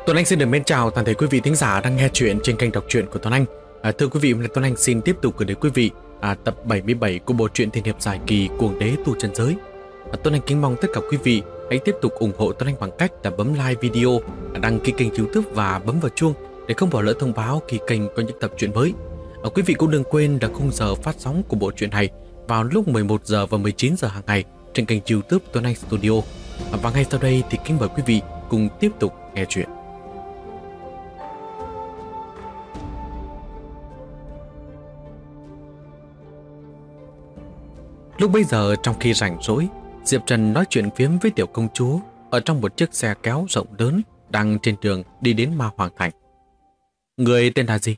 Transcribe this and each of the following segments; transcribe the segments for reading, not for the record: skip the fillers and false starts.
Tuấn Anh xin được mến chào toàn thể quý vị thính giả đang nghe chuyện trên kênh đọc truyện của Tuấn Anh. Thưa quý vị, hôm nay Tuấn Anh xin tiếp tục gửi đến quý vị tập 77 của bộ truyện tiên hiệp dài kỳ Cuồng Đế Tu Chân Giới. Tuấn Anh kính mong tất cả quý vị hãy tiếp tục ủng hộ Tuấn Anh bằng cách là bấm like video, đăng ký kênh YouTube và bấm vào chuông để không bỏ lỡ thông báo khi kênh có những tập truyện mới. Quý vị cũng đừng quên là khung giờ phát sóng của bộ truyện này vào lúc 11 giờ và 19 giờ hàng ngày trên kênh YouTube Tuấn Anh Studio. Và ngay sau đây thì kính mời quý vị cùng tiếp tục nghe chuyện. Lúc bấy giờ trong khi rảnh rỗi, Diệp Trần nói chuyện phiếm với tiểu công chúa ở trong một chiếc xe kéo rộng lớn đang trên đường đi đến Ma Hoàng Thành. Người tên là gì?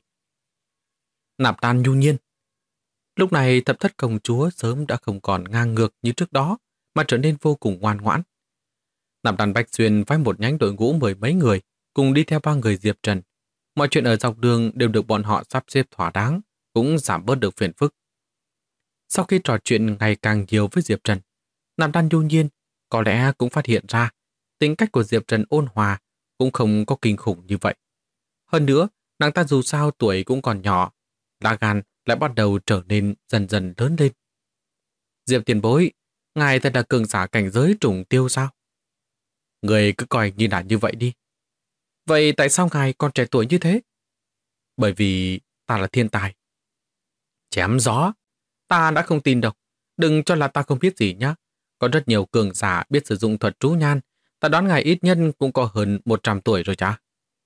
Nạp Lan Nhu Nhiên. Lúc này thập thất công chúa sớm đã không còn ngang ngược như trước đó mà trở nên vô cùng ngoan ngoãn. Nạp Lan Bạch Xuyên phái một nhánh đội ngũ 10 mấy người cùng đi theo ba người Diệp Trần. Mọi chuyện ở dọc đường đều được bọn họ sắp xếp thỏa đáng, cũng giảm bớt được phiền phức. Sau khi trò chuyện ngày càng nhiều với Diệp Trần, Nạp Lan Nhu Nhiên có lẽ cũng phát hiện ra tính cách của Diệp Trần ôn hòa cũng không có kinh khủng như vậy. Hơn nữa, nàng ta dù sao tuổi cũng còn nhỏ, lá gan lại bắt đầu trở nên dần dần lớn lên. Diệp tiền bối, ngài thật là cường giả cảnh giới trùng tiêu sao? Người cứ coi như là như vậy đi. Vậy tại sao ngài còn trẻ tuổi như thế? Bởi vì ta là thiên tài. Chém gió. Ta đã không tin đâu. Đừng cho là ta không biết gì nhá. Có rất nhiều cường giả biết sử dụng thuật trú nhan. Ta đoán ngài ít nhất cũng có hơn 100 tuổi rồi chả?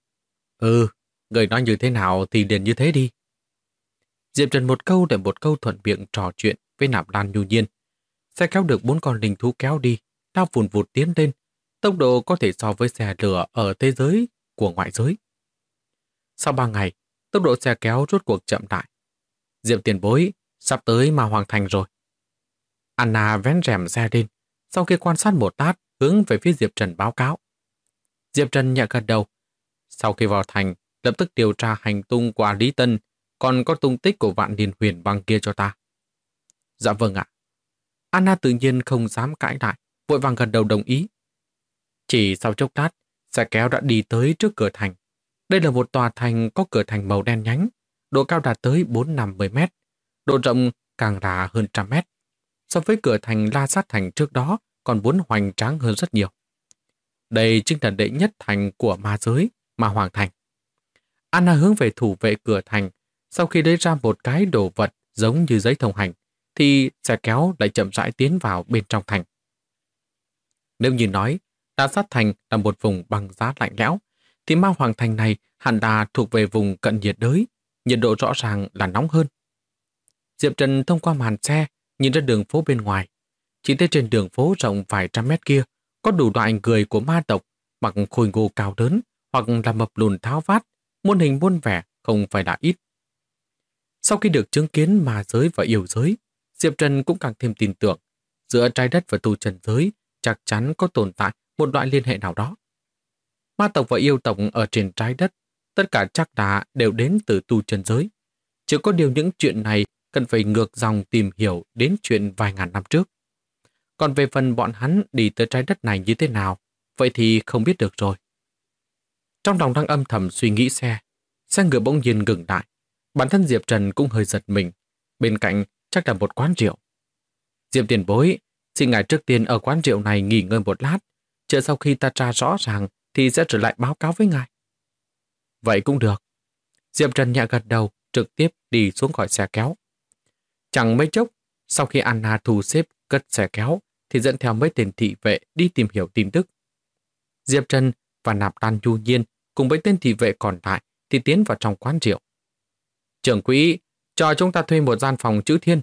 Người nói như thế nào thì liền như thế đi. Diệp Trần một câu để một câu thuận miệng trò chuyện với Nạp Lan Nhu Nhiên. Xe kéo được 4 con linh thú kéo đi, lao vùn vụt tiến lên. Tốc độ có thể so với xe lửa ở thế giới của ngoại giới. Sau 3 ngày, tốc độ xe kéo rốt cuộc chậm lại. Diệp tiền bối, sắp tới Ma Hoàng Thành rồi. Anna vén rèm xe lên, sau khi quan sát một lát, hướng về phía Diệp Trần báo cáo. Diệp Trần nhẹ gật đầu. Sau khi vào thành, lập tức điều tra hành tung của Lý Tân, còn có tung tích của Vạn Niên Huyền Băng kia cho ta. Dạ vâng ạ. Anna tự nhiên không dám cãi lại, vội vàng gật đầu đồng ý. Chỉ sau chốc lát, xe kéo đã đi tới trước cửa thành. Đây là một tòa thành có cửa thành màu đen nhánh, độ cao đạt tới 450 mét, độ rộng càng là hơn 100 mét. So với cửa thành La Sát Thành trước đó còn muốn hoành tráng hơn rất nhiều. Đây chính là đệ nhất thành của ma giới, Ma Hoàng Thành. Anna hướng về thủ vệ cửa thành, sau khi lấy ra một cái đồ vật giống như giấy thông hành, thì xe kéo lại chậm rãi tiến vào bên trong thành. Nếu như nói La Sát Thành là một vùng băng giá lạnh lẽo, thì Ma Hoàng Thành này hẳn là thuộc về vùng cận nhiệt đới, nhiệt độ rõ ràng là nóng hơn. Diệp Trần thông qua màn xe nhìn ra đường phố bên ngoài. Chỉ thấy trên đường phố rộng vài trăm mét kia có đủ loại người của ma tộc, mặc khôi ngô cao lớn hoặc là mập lùn tháo vát, muôn hình muôn vẻ không phải là ít. Sau khi được chứng kiến ma giới và yêu giới, Diệp Trần cũng càng thêm tin tưởng giữa trái đất và tu chân giới chắc chắn có tồn tại một loại liên hệ nào đó. Ma tộc và yêu tộc ở trên trái đất tất cả chắc đã đều đến từ tu chân giới. Chỉ có điều những chuyện này cần phải ngược dòng tìm hiểu đến chuyện vài ngàn năm trước. Còn về phần bọn hắn đi tới trái đất này như thế nào, vậy thì không biết được rồi. Trong lòng đang âm thầm suy nghĩ xe ngựa bỗng nhiên ngừng lại. Bản thân Diệp Trần cũng hơi giật mình. Bên cạnh chắc là một quán rượu. Diệp tiền bối, xin ngài trước tiên ở quán rượu này nghỉ ngơi một lát. Chờ sau khi ta tra rõ ràng thì sẽ trở lại báo cáo với ngài. Vậy cũng được. Diệp Trần nhẹ gật đầu, trực tiếp đi xuống khỏi xe kéo. Chẳng mấy chốc, sau khi Anna thu xếp cất xe kéo, thì dẫn theo mấy tên thị vệ đi tìm hiểu tin tức. Diệp Trần và Nạp Lan Nhu Nhiên cùng với tên thị vệ còn lại thì tiến vào trong quán rượu. Trưởng quỹ, cho chúng ta thuê một gian phòng chữ thiên.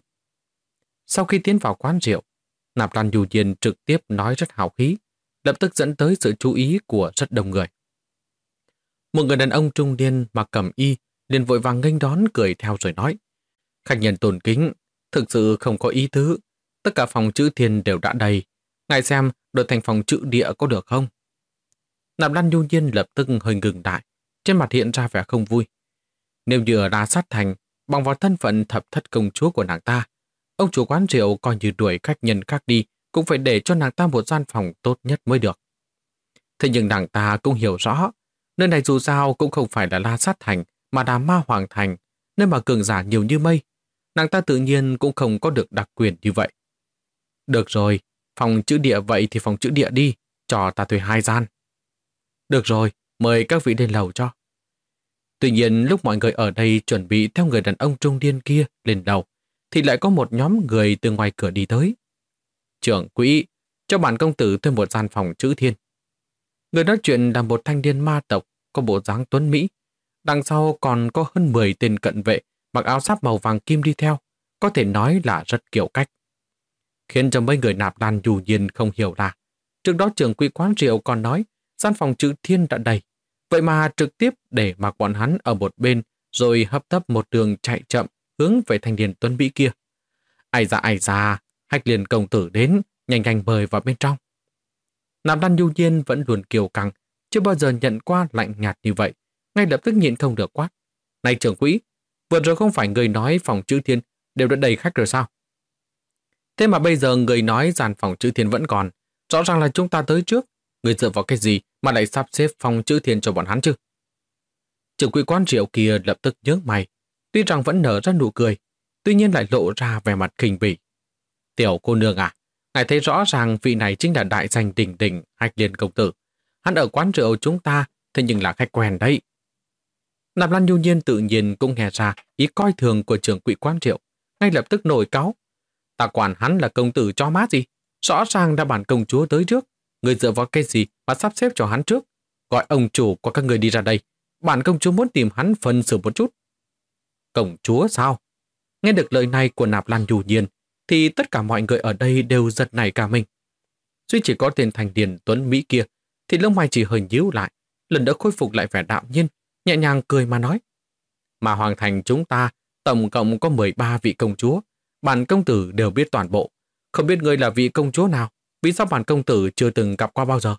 Sau khi tiến vào quán rượu, Nạp Lan Nhu Nhiên trực tiếp nói rất hào khí, lập tức dẫn tới sự chú ý của rất đông người. Một người đàn ông trung niên mặc cẩm y liền vội vàng nghênh đón cười theo rồi nói: Khách nhân tôn kính, thực sự không có ý tứ, tất cả phòng chữ thiên đều đã đầy, ngài xem đổi thành phòng chữ địa có được không? Nạp Lan Nhu Nhiên lập tức hơi ngừng lại, trên mặt hiện ra vẻ không vui. Nếu như ở La Sát Thành, bằng vào thân phận thập thất công chúa của nàng ta, ông chủ quán rượu coi như đuổi khách nhân khác đi cũng phải để cho nàng ta một gian phòng tốt nhất mới được. Thế nhưng nàng ta cũng hiểu rõ, Nơi này dù sao cũng không phải là La Sát Thành, mà là Ma Hoàng Thành, nơi mà cường giả nhiều như mây. Nàng ta tự nhiên cũng không có được đặc quyền như vậy. Được rồi, phòng chữ địa vậy thì phòng chữ địa đi, cho ta thuê 2 gian. Được rồi, mời các vị lên lầu cho. Tuy nhiên lúc mọi người ở đây chuẩn bị theo người đàn ông trung niên kia lên lầu, thì lại có một nhóm người từ ngoài cửa đi tới. Trưởng quỹ, cho bản công tử thuê một gian phòng chữ thiên. Người nói chuyện là một thanh niên ma tộc có bộ dáng tuấn Mỹ. Đằng sau còn có hơn 10 tên cận vệ mặc áo giáp màu vàng kim đi theo, có thể nói là rất kiểu cách. Khiến cho mấy người nạp lan dù nhiên không hiểu là trước đó trưởng quỹ quán rượu còn nói gian phòng chữ thiên đã đầy. Vậy mà trực tiếp để mặc bọn hắn ở một bên rồi hấp tấp một đường chạy chậm hướng về thanh niên tuấn Mỹ kia. Ai da, Hách Liên công tử đến, nhanh nhanh mời vào bên trong. Nạp Lan Nhu Nhiên vẫn luôn kiêu căng, chưa bao giờ nhận qua lạnh nhạt như vậy, ngay lập tức nhịn không được quát. Này trưởng quỹ, vừa rồi không phải người nói phòng chữ thiên đều đã đầy khách rồi sao? Thế mà bây giờ người nói gian phòng chữ thiên vẫn còn, rõ ràng là chúng ta tới trước. Người dựa vào cái gì mà lại sắp xếp phòng chữ thiên cho bọn hắn chứ? Trưởng quỹ quán rượu kia lập tức nhướng mày, tuy rằng vẫn nở ra nụ cười, tuy nhiên lại lộ ra vẻ mặt khinh bỉ. Tiểu cô nương à, ngài thấy rõ ràng vị này chính là đại danh đỉnh đỉnh Hách Liên công tử. Hắn ở quán rượu chúng ta, thế nhưng là khách quen đấy. Nạp Lan Nhu Nhiên tự nhiên cũng nghe ra ý coi thường của trưởng quỹ quán rượu, ngay lập tức nổi cáu. Ta quản hắn là công tử cho má gì? Rõ ràng đã bản công chúa tới trước. Người dựa vào cái gì mà sắp xếp cho hắn trước? Gọi ông chủ của các người đi ra đây. Bản công chúa muốn tìm hắn phân xử một chút. Công chúa sao? Nghe được lời này của Nạp Lan Nhu Nhiên, thì tất cả mọi người ở đây đều giật nảy cả mình. Duy chỉ có tên thành điền tuấn Mỹ kia, thì lông mày chỉ hơi nhíu lại, lần nữa khôi phục lại vẻ đạm nhiên, nhẹ nhàng cười mà nói. Mà Hoàng Thành chúng ta, tổng cộng có 13 vị công chúa, bản công tử đều biết toàn bộ. Không biết người là vị công chúa nào, vì sao bản công tử chưa từng gặp qua bao giờ?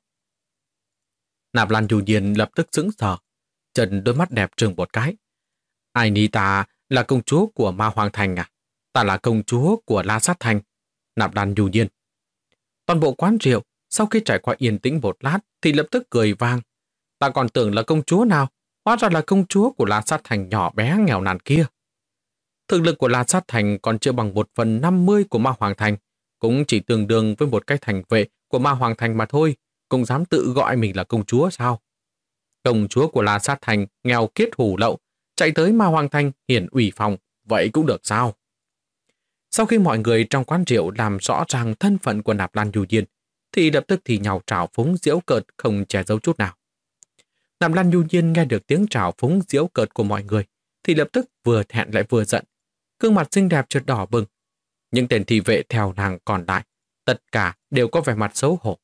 Nạp Lan Nhu Nhiên lập tức sững sờ, trần đôi mắt đẹp trừng một cái. Ai ni ta là công chúa của Ma Hoàng Thành à? Ta là công chúa của La Sát Thành. Nạp Lan Nhu Nhiên. Toàn bộ quán rượu sau khi trải qua yên tĩnh một lát thì lập tức cười vang. Ta còn tưởng là công chúa nào, hóa ra là công chúa của La Sát Thành nhỏ bé nghèo nàn kia. Thực lực của La Sát Thành còn chưa bằng 1/50 của Ma Hoàng Thành, cũng chỉ tương đương với một cái thành vệ của Ma Hoàng Thành mà thôi, cũng dám tự gọi mình là công chúa sao? Công chúa của La Sát Thành nghèo kiết hủ lậu, chạy tới Ma Hoàng Thành hiển ủy phòng, vậy cũng được sao? Sau khi mọi người trong quán rượu làm rõ ràng thân phận của Nạp Lan Nhu Nhiên, thì lập tức thì nhào trào phúng giễu cợt không che giấu chút nào. Nạp Lan Nhu Nhiên nghe được tiếng trào phúng giễu cợt của mọi người, thì lập tức vừa thẹn lại vừa giận, gương mặt xinh đẹp chợt đỏ bừng. Những tên thị vệ theo nàng còn lại, tất cả đều có vẻ mặt xấu hổ.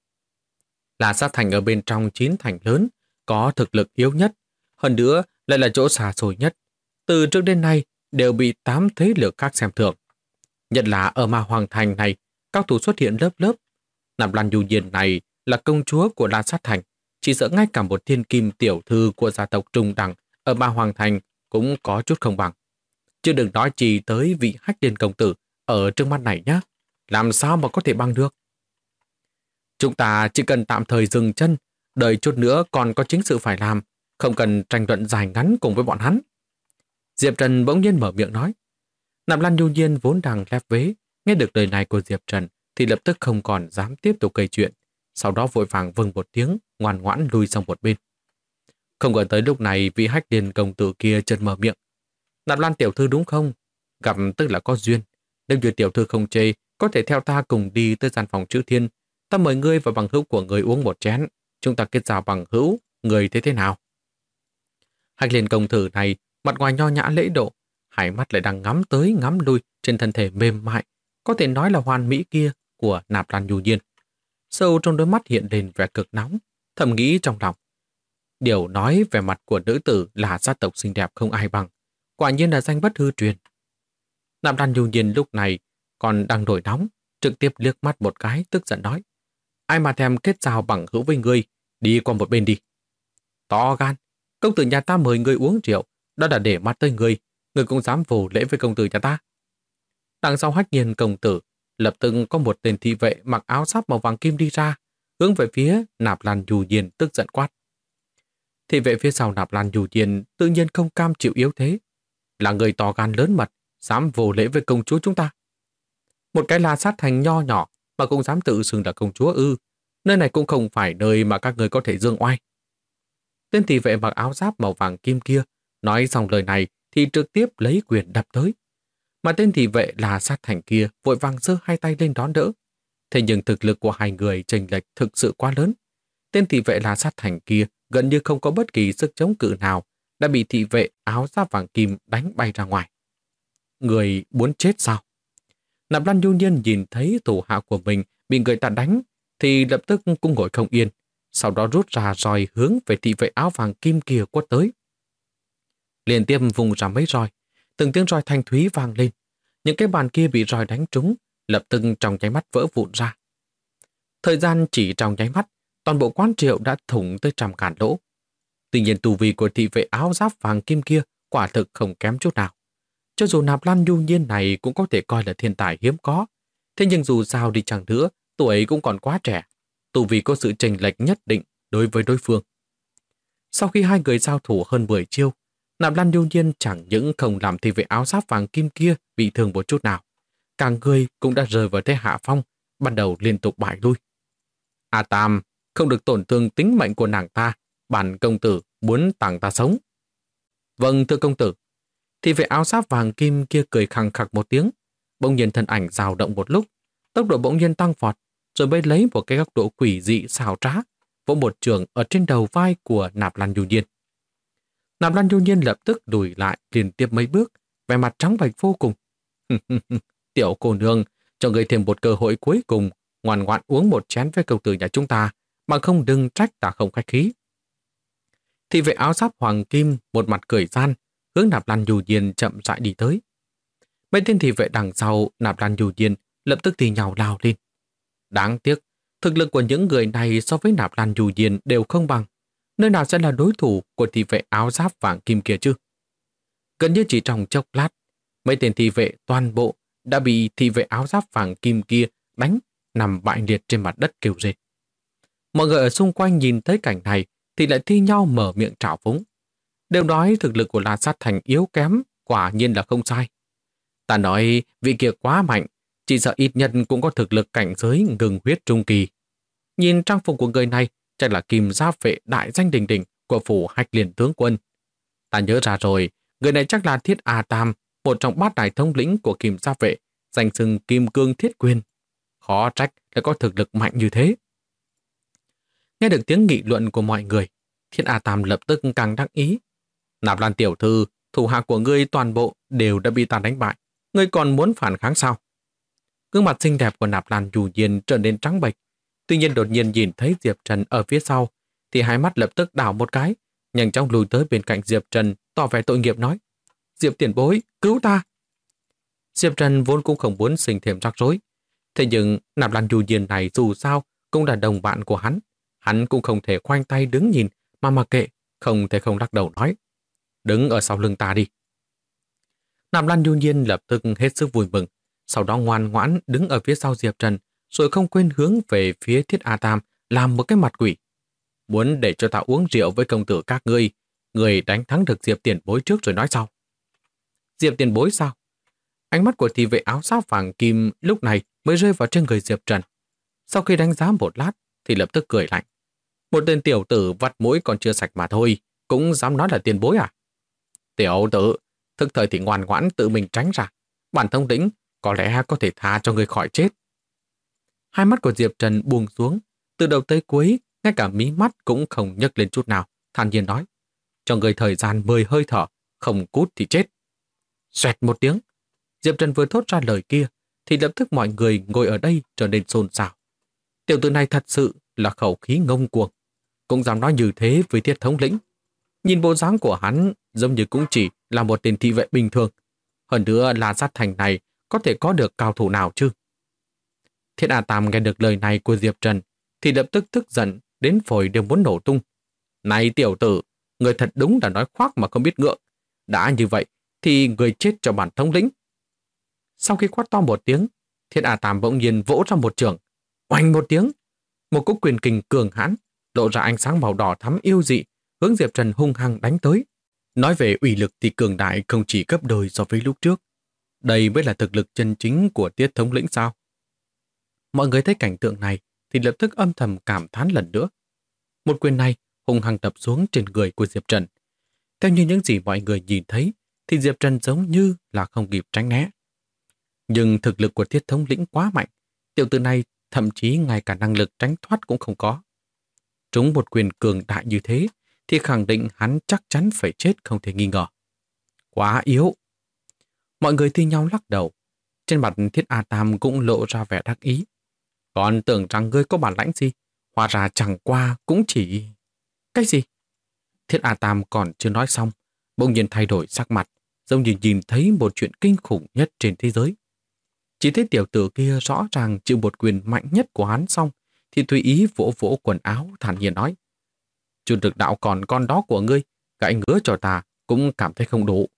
La Sát Thành ở bên trong 9 thành lớn, có thực lực yếu nhất, hơn nữa lại là chỗ xa xôi nhất. Từ trước đến nay đều bị 8 thế lực khác xem thường. Nhất là ở Ma Hoàng Thành này, cao thủ xuất hiện lớp lớp. Nạp Lan Nhu Nhiên này là công chúa của La Sát Thành, chỉ sợ ngay cả một thiên kim tiểu thư của gia tộc Trung Đẳng ở Ma Hoàng Thành cũng có chút không bằng. Chứ đừng nói chỉ tới vị Hách Liên công tử ở trước mắt này nhé. Làm sao mà có thể bằng được? Chúng ta chỉ cần tạm thời dừng chân, đợi chút nữa còn có chính sự phải làm, không cần tranh luận dài ngắn cùng với bọn hắn. Diệp Trần bỗng nhiên mở miệng nói. Nạp Lan Nhu Nhiên vốn đang lép vế, nghe được lời này của Diệp Trần thì lập tức không còn dám tiếp tục gây chuyện, sau đó vội vàng vâng một tiếng, ngoan ngoãn lui sang một bên. Không ngờ tới lúc này vị Hách Liên công tử kia chợt mở miệng. Nạp Lan tiểu thư đúng không? Gặp tức là có duyên. Nếu như tiểu thư không chê, có thể theo ta cùng đi tới gian phòng chữ thiên. Ta mời ngươi và bằng hữu của ngươi uống một chén. Chúng ta kết giao bằng hữu, người thấy thế nào? Hách Liên công tử này, mặt ngoài nho nhã lễ độ, hai mắt lại đang ngắm tới ngắm lui trên thân thể mềm mại, có thể nói là hoàn mỹ kia của Nạp Lan Nhu Nhiên. Sâu trong đôi mắt hiện lên vẻ cực nóng, thầm nghĩ trong lòng. Điều nói về mặt của nữ tử là gia tộc xinh đẹp không ai bằng, quả nhiên là danh bất hư truyền. Nạp Lan Nhu Nhiên lúc này còn đang nổi nóng, trực tiếp liếc mắt một cái tức giận nói. Ai mà thèm kết giao bằng hữu với ngươi, đi qua một bên đi. To gan, công tử nhà ta mời ngươi uống rượu, đó là để mắt tới ngươi cũng dám vô lễ với công tử nhà ta. Đằng sau Hách Nhiên công tử, lập tức có một tên thị vệ mặc áo giáp màu vàng kim đi ra, hướng về phía Nạp Lan Nhu Nhiên tức giận quát. Thị vệ phía sau Nạp Lan Dù Diên tự nhiên không cam chịu yếu thế. Là người to gan lớn mật, dám vô lễ với công chúa chúng ta. Một cái La Sát Thành nho nhỏ mà cũng dám tự xưng là công chúa ư? Nơi này cũng không phải nơi mà các người có thể dương oai. Tên thị vệ mặc áo giáp màu vàng kim kia nói xong lời này thì trực tiếp lấy quyền đập tới. Mà tên thị vệ La Sát Thành kia vội vàng giơ hai tay lên đón đỡ. Thế nhưng thực lực của hai người chênh lệch thực sự quá lớn. Tên thị vệ La Sát Thành kia gần như không có bất kỳ sức chống cự nào, đã bị thị vệ áo giáp vàng kim đánh bay ra ngoài. Người muốn chết sao? Nạp Lan Nhu Nhiên nhìn thấy thủ hạ của mình bị người ta đánh thì lập tức cũng ngồi không yên, sau đó rút ra roi hướng về thị vệ áo vàng kim kia quất tới. Liên tiếp vùng ra mấy roi, từng tiếng roi thanh thúy vang lên. Những cái bàn kia bị roi đánh trúng, lập tức trong nháy mắt vỡ vụn ra. Thời gian chỉ trong nháy mắt, toàn bộ quán rượu đã thủng tới trăm ngàn lỗ. Tuy nhiên tù vi của thị vệ áo giáp vàng kim kia quả thực không kém chút nào. Cho dù Nạp Lan Nhu Nhiên này cũng có thể coi là thiên tài hiếm có, thế nhưng dù sao đi chăng nữa, tuổi cũng còn quá trẻ, tù vi có sự chênh lệch nhất định đối với đối phương. Sau khi hai người giao thủ hơn 10 chiêu, Nạp Lan Nhu Nhiên chẳng những không làm thị vệ áo giáp vàng kim kia bị thương một chút nào, cả người cũng đã rơi vào thế hạ phong, bắt đầu liên tục bại lui. A Tam, không được tổn thương tính mệnh của nàng ta, bản công tử muốn tặng ta sống. Vâng, thưa công tử. Thị vệ áo giáp vàng kim kia cười khằng khặc một tiếng, bỗng nhiên thân ảnh dao động một lúc, tốc độ bỗng nhiên tăng vọt, rồi mới lấy một cái góc độ quỷ dị xảo trá, vỗ một trường ở trên đầu vai của Nạp Lan Nhu Nhiên. Nạp Lan Nhu Nhiên lập tức lùi lại liên tiếp mấy bước, vẻ mặt trắng bệch vô cùng. Tiểu cô nương, cho người thêm một cơ hội cuối cùng, ngoan ngoãn uống một chén với công tử nhà chúng ta, mà không đừng trách ta không khách khí. Thị vệ áo giáp hoàng kim một mặt cười gian, hướng Nạp Lan Nhu Nhiên chậm rãi đi tới. Mấy tên thị vệ đằng sau Nạp Lan Nhu Nhiên lập tức thì nhào lao lên. Đáng tiếc, thực lực của những người này so với Nạp Lan Nhu Nhiên đều không bằng. Nơi nào sẽ là đối thủ của thị vệ áo giáp vàng kim kia chứ? Gần như chỉ trong chốc lát, mấy tên thị vệ toàn bộ đã bị thị vệ áo giáp vàng kim kia đánh, nằm bại liệt trên mặt đất kêu rên. Mọi người ở xung quanh nhìn thấy cảnh này thì lại thi nhau mở miệng trào phúng. Đều nói thực lực của La Sát Thành yếu kém, quả nhiên là không sai. Ta nói vị kia quá mạnh, chỉ sợ ít nhất cũng có thực lực cảnh giới ngừng huyết trung kỳ. Nhìn trang phục của người này chắc là Kim Giáp vệ đại danh đình đình của phủ Hạch Liên tướng quân. Ta nhớ ra rồi, người này chắc là Thiết A Tam, một trong bát đại thống lĩnh của Kim Giáp vệ, danh xưng Kim Cương Thiết Quyền. Khó trách lại có thực lực mạnh như thế. Nghe được tiếng nghị luận của mọi người, Thiết A Tam lập tức càng đắc ý. Nạp Lan tiểu thư, thủ hạ của ngươi toàn bộ đều đã bị ta đánh bại. Ngươi còn muốn phản kháng sao? Gương mặt xinh đẹp của Nạp Lan Nhu Nhiên trở nên trắng bệch. Tuy nhiên đột nhiên nhìn thấy Diệp Trần ở phía sau, thì hai mắt lập tức đảo một cái, nhanh chóng lùi tới bên cạnh Diệp Trần, tỏ vẻ tội nghiệp nói: Diệp tiền bối, cứu ta! Diệp Trần vốn cũng không muốn sinh thêm rắc rối. Thế nhưng Nạp Lan Nhu Nhiên này dù sao cũng là đồng bạn của hắn cũng không thể khoanh tay đứng nhìn mà mặc kệ, không thể không lắc đầu nói: Đứng ở sau lưng ta đi. Nạp Lan Nhu Nhiên lập tức hết sức vui mừng, sau đó ngoan ngoãn đứng ở phía sau Diệp Trần, rồi không quên hướng về phía Thiết A Tam làm một cái mặt quỷ. Muốn để cho ta uống rượu với công tử các ngươi, người đánh thắng được Diệp tiền bối trước rồi nói sau. Diệp tiền bối sao? Ánh mắt của thị vệ áo giáp vàng kim lúc này mới rơi vào trên người Diệp Trần. Sau khi đánh giá một lát thì lập tức cười lạnh. Một tên tiểu tử vắt mũi còn chưa sạch mà thôi, cũng dám nói là tiền bối à? Tiểu tử, thức thời thì ngoan ngoãn tự mình tránh ra. Bản thống lĩnh có lẽ có thể tha cho người khỏi chết. Hai mắt của Diệp Trần buông xuống, từ đầu tới cuối, ngay cả mí mắt cũng không nhấc lên chút nào, thản nhiên nói: Cho người thời gian 10 hơi thở, không cút thì chết. Xoẹt một tiếng, Diệp Trần vừa thốt ra lời kia, thì lập tức mọi người ngồi ở đây trở nên xôn xao. Tiểu tử này thật sự là khẩu khí ngông cuồng, cũng dám nói như thế với Thiết thống lĩnh. Nhìn bộ dáng của hắn giống như cũng chỉ là một tên thị vệ bình thường. Hơn nữa là Sát Thành này có thể có được cao thủ nào chứ? Thiết A Tam nghe được lời này của Diệp Trần thì lập tức tức giận đến phổi đều muốn nổ tung. Này tiểu tử, người thật đúng là nói khoác mà không biết ngượng. Đã như vậy thì người chết cho bản thống lĩnh. Sau khi quát to một tiếng, Thiết A Tam bỗng nhiên vỗ ra một trường. Oanh một tiếng, một cú quyền kình cường hãn lộ ra ánh sáng màu đỏ thắm yêu dị, hướng Diệp Trần hung hăng đánh tới. Nói về uy lực thì cường đại không chỉ gấp đôi so với lúc trước. Đây mới là thực lực chân chính của Tiết thống lĩnh sao? Mọi người thấy cảnh tượng này thì lập tức âm thầm cảm thán lần nữa. Một quyền này hung hăng đập xuống trên người của Diệp Trần. Theo như những gì mọi người nhìn thấy thì Diệp Trần giống như là không kịp tránh né. Nhưng thực lực của Tiết thống lĩnh quá mạnh, tiểu tử này thậm chí ngay cả năng lực tránh thoát cũng không có. Trúng một quyền cường đại như thế thì khẳng định hắn chắc chắn phải chết không thể nghi ngờ. Quá yếu. Mọi người thi nhau lắc đầu. Trên mặt Thiết A Tam cũng lộ ra vẻ đắc ý. Còn tưởng rằng ngươi có bản lãnh gì, hóa ra chẳng qua cũng chỉ... Cái gì? Thiết A Tam còn chưa nói xong, bỗng nhiên thay đổi sắc mặt, giống như nhìn thấy một chuyện kinh khủng nhất trên thế giới. Chỉ thấy tiểu tử kia rõ ràng chịu một quyền mạnh nhất của hắn xong, thì tùy ý vỗ vỗ quần áo thản nhiên nói. Chu Dực đạo còn con đó của ngươi, gãy ngứa cho ta cũng cảm thấy không đủ.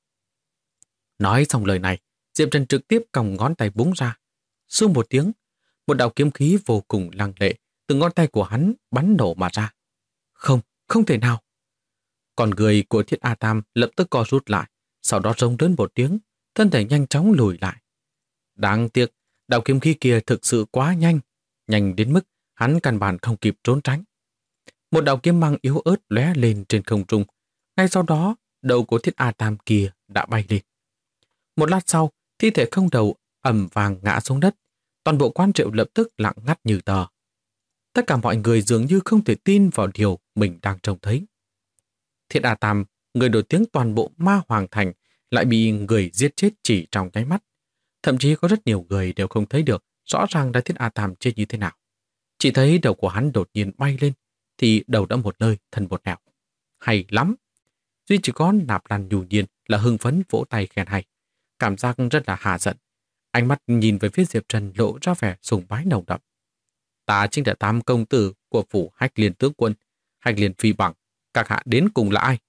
Nói xong lời này, Diệp Trần trực tiếp còng ngón tay búng ra. Xương một tiếng, một đạo kiếm khí vô cùng lăng lệ từ ngón tay của hắn bắn nổ mà ra. Không, không thể nào. Còn người của Thiết A Tam lập tức co rút lại, sau đó rống lớn một tiếng, thân thể nhanh chóng lùi lại. Đáng tiếc, đạo kiếm khí kia thực sự quá nhanh, nhanh đến mức hắn căn bản không kịp trốn tránh. Một đạo kiếm mang yếu ớt lóe lên trên không trung. Ngay sau đó, đầu của Thiết A Tam kia đã bay lên. Một lát sau, thi thể không đầu ầm vàng ngã xuống đất. Toàn bộ quán rượu lập tức lặng ngắt như tờ. Tất cả mọi người dường như không thể tin vào điều mình đang trông thấy. Thiết A Tam, người nổi tiếng toàn bộ Ma Hoàng Thành, lại bị người giết chết chỉ trong nháy mắt. Thậm chí có rất nhiều người đều không thấy được rõ ràng là Thiết A Tam chết như thế nào. Chỉ thấy đầu của hắn đột nhiên bay lên, thì đầu đã một nơi thân một nẻo. Hay lắm! Duy chỉ có Nạp Lan Nhu Nhiên là hưng phấn vỗ tay khen hay. Cảm giác rất là hạ giận. Ánh mắt nhìn về phía Diệp Trần lộ ra vẻ sùng bái nồng đậm. Ta chính là Tam công tử của phủ Hách Liên tướng quân, Hách Liên phi bằng. Các hạ đến cùng là ai?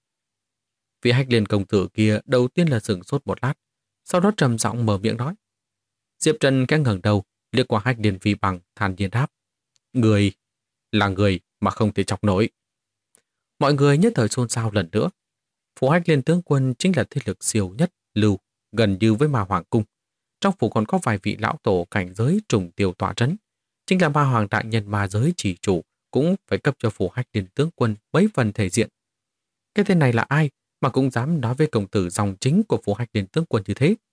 Vị Hách Liên công tử kia đầu tiên là sửng sốt một lát, sau đó trầm giọng mở miệng nói. Diệp Trần cái ngẩng đầu, liếc qua Hách Liên phi bằng, thản nhiên đáp. Người là người mà không thể chọc nổi. Mọi người nhất thời xôn xao lần nữa. Phủ Hách Liên tướng quân chính là thế lực siêu nhất lưu, gần như với Ma Hoàng cung. Trong phủ còn có vài vị lão tổ cảnh giới trùng tiêu tọa trấn. Chính là Ma Hoàng đại nhân ma giới chỉ chủ cũng phải cấp cho phủ Hách Liên tướng quân mấy phần thể diện. Cái tên này là ai mà cũng dám nói với công tử dòng chính của phủ Hách Liên tướng quân như thế?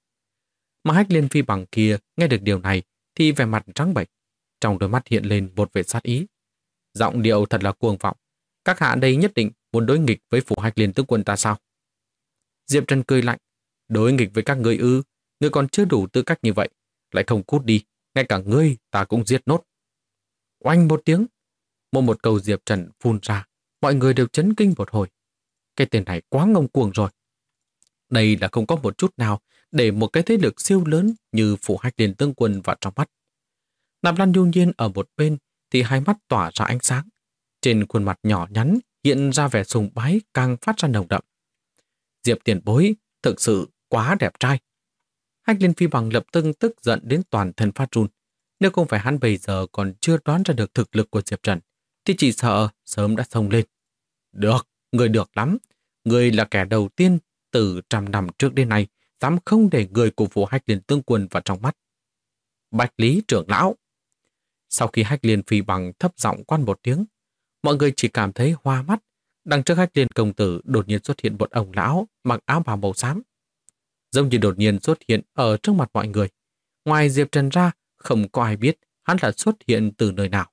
Mà Hách Liên phi bằng kia nghe được điều này thì vẻ mặt trắng bệch, trong đôi mắt hiện lên một vẻ sát ý. Giọng điệu thật là cuồng vọng. Các hạ đây nhất định muốn đối nghịch với phủ Hách Liên tướng quân ta sao? Diệp Trần cười lạnh. Đối nghịch với các ngươi ư? Ngươi còn chưa đủ tư cách như vậy, lại không cút đi, ngay cả ngươi ta cũng giết nốt. Oanh một tiếng, một câu Diệp Trần phun ra, mọi người đều chấn kinh một hồi. Cái tên này quá ngông cuồng rồi. Đây là không có một chút nào để một cái thế lực siêu lớn như phủ Hách Liên tướng quân vào trong mắt. Nạp Lan Nhu Nhiên ở một bên thì hai mắt tỏa ra ánh sáng. Trên khuôn mặt nhỏ nhắn hiện ra vẻ sùng bái càng phát ra nồng đậm. Diệp tiền bối thực sự quá đẹp trai. Hách Liên phi bằng lập tức giận đến toàn thân phát run. Nếu không phải hắn bây giờ còn chưa đoán ra được thực lực của Diệp Trần, thì chỉ sợ sớm đã xông lên. Được, người được lắm. Người là kẻ đầu tiên từ trăm năm trước đến nay dám không để người của phủ Hách Liên tướng quân vào trong mắt. Bạch Lý trưởng lão. Sau khi Hách Liên phi bằng thấp giọng quan một tiếng, mọi người chỉ cảm thấy hoa mắt. Đằng trước Hách Liên công tử đột nhiên xuất hiện một ông lão mặc áo bào màu xám. Giống như đột nhiên xuất hiện ở trước mặt mọi người. Ngoài Diệp Trần ra, không có ai biết hắn là xuất hiện từ nơi nào.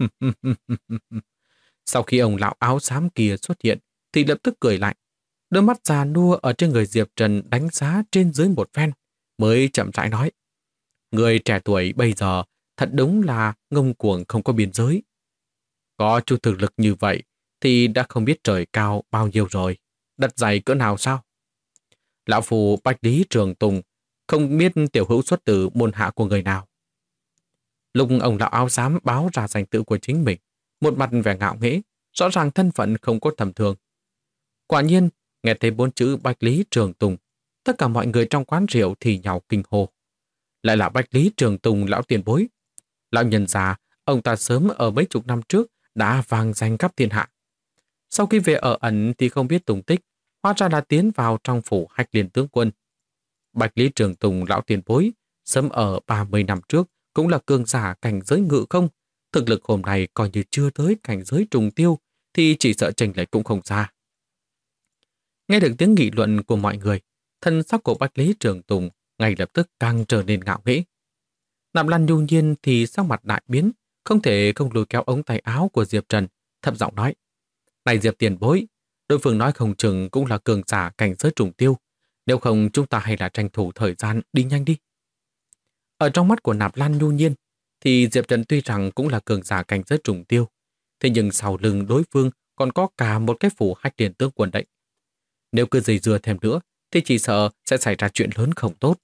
Sau khi ông lão áo xám kia xuất hiện, thì lập tức cười lạnh. Đôi mắt già nua ở trên người Diệp Trần đánh giá trên dưới một phen, mới chậm rãi nói. Người trẻ tuổi bây giờ thật đúng là ngông cuồng không có biên giới. Có chút thực lực như vậy, thì đã không biết trời cao bao nhiêu rồi, đất dày cỡ nào sao? Lão phù Bạch Lý Trường Tùng không biết tiểu hữu xuất từ môn hạ của người nào. Lúc ông lão áo xám báo ra danh tự của chính mình, một mặt vẻ ngạo nghễ, rõ ràng thân phận không có tầm thường. Quả nhiên, nghe thấy 4 chữ Bạch Lý Trường Tùng, tất cả mọi người trong quán rượu thì nhào kinh hô. Lại là Bạch Lý Trường Tùng lão tiền bối. Lão nhân già, ông ta sớm ở mấy chục năm trước đã vang danh khắp thiên hạ. Sau khi về ở ẩn thì không biết tung tích, hóa ra là tiến vào trong phủ Hách Liên tướng quân. Bạch Lý Trường Tùng lão tiền bối, sớm ở 30 năm trước cũng là cường giả cảnh giới ngự không. Thực lực hôm nay coi như chưa tới cảnh giới trùng tiêu thì chỉ sợ chênh lệch cũng không xa. Nghe được tiếng nghị luận của mọi người, thân sắc của Bạch Lý Trường Tùng ngay lập tức càng trở nên ngạo nghễ. Nạp Lan Nhu Nhiên thì sắc mặt đại biến, không thể không lùi kéo ống tay áo của Diệp Trần, thấp giọng nói: "Này Diệp tiền bối, đối phương nói không chừng cũng là cường giả cảnh giới trùng tiêu, nếu không chúng ta hay là tranh thủ thời gian đi nhanh đi." Ở trong mắt của Nạp Lan Nhu Nhiên thì Diệp Trần tuy rằng cũng là cường giả cảnh giới trùng tiêu, thế nhưng sau lưng đối phương còn có cả một cái phủ Hách Liên tướng quân đấy. Nếu cứ dây dưa thêm nữa thì chỉ sợ sẽ xảy ra chuyện lớn không tốt.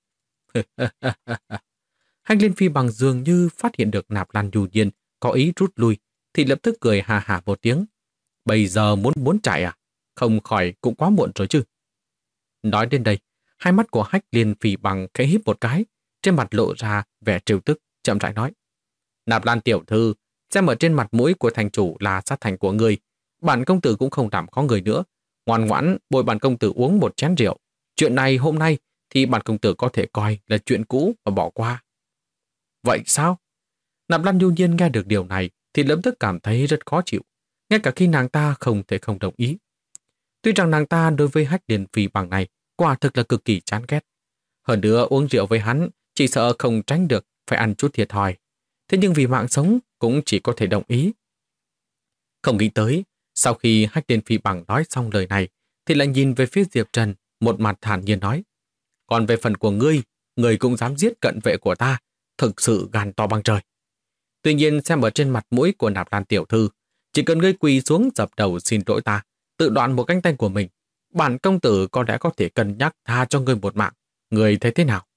Hách Liên Phi Bằng dường như phát hiện được Nạp Lan Nhu Nhiên có ý rút lui thì lập tức cười hà hà một tiếng. Bây giờ muốn chạy à? Không khỏi cũng quá muộn rồi chứ. Nói đến đây, hai mắt của Hách Liên Phi Bằng khẽ híp một cái, trên mặt lộ ra vẻ trêu tức, chậm rãi nói: "Nạp Lan tiểu thư, xem ở trên mặt mũi của thành chủ là sát thành của người, bản công tử cũng không làm khó người nữa. Ngoan ngoãn bồi bản công tử uống một chén rượu. Chuyện này hôm nay thì bản công tử có thể coi là chuyện cũ và bỏ qua." Vậy sao? Nạp Lan Nhu Nhiên nghe được điều này thì lập tức cảm thấy rất khó chịu, ngay cả khi nàng ta không thể không đồng ý. Tuy rằng nàng ta đối với Hách Liên Phi Bằng này quả thực là cực kỳ chán ghét. Hơn nữa uống rượu với hắn chỉ sợ không tránh được phải ăn chút thiệt thòi. Thế nhưng vì mạng sống cũng chỉ có thể đồng ý. Không nghĩ tới, sau khi Hách Liên Phi Bằng nói xong lời này thì lại nhìn về phía Diệp Trần, một mặt thản nhiên nói: "Còn về phần của ngươi cũng dám giết cận vệ của ta, thực sự gan to bằng trời. Tuy nhiên xem ở trên mặt mũi của Nạp Lan tiểu thư, chỉ cần ngươi quỳ xuống dập đầu xin lỗi ta, tự đoạn một cánh tay của mình, bản công tử có lẽ có thể cân nhắc tha cho ngươi một mạng. Ngươi thấy thế nào?"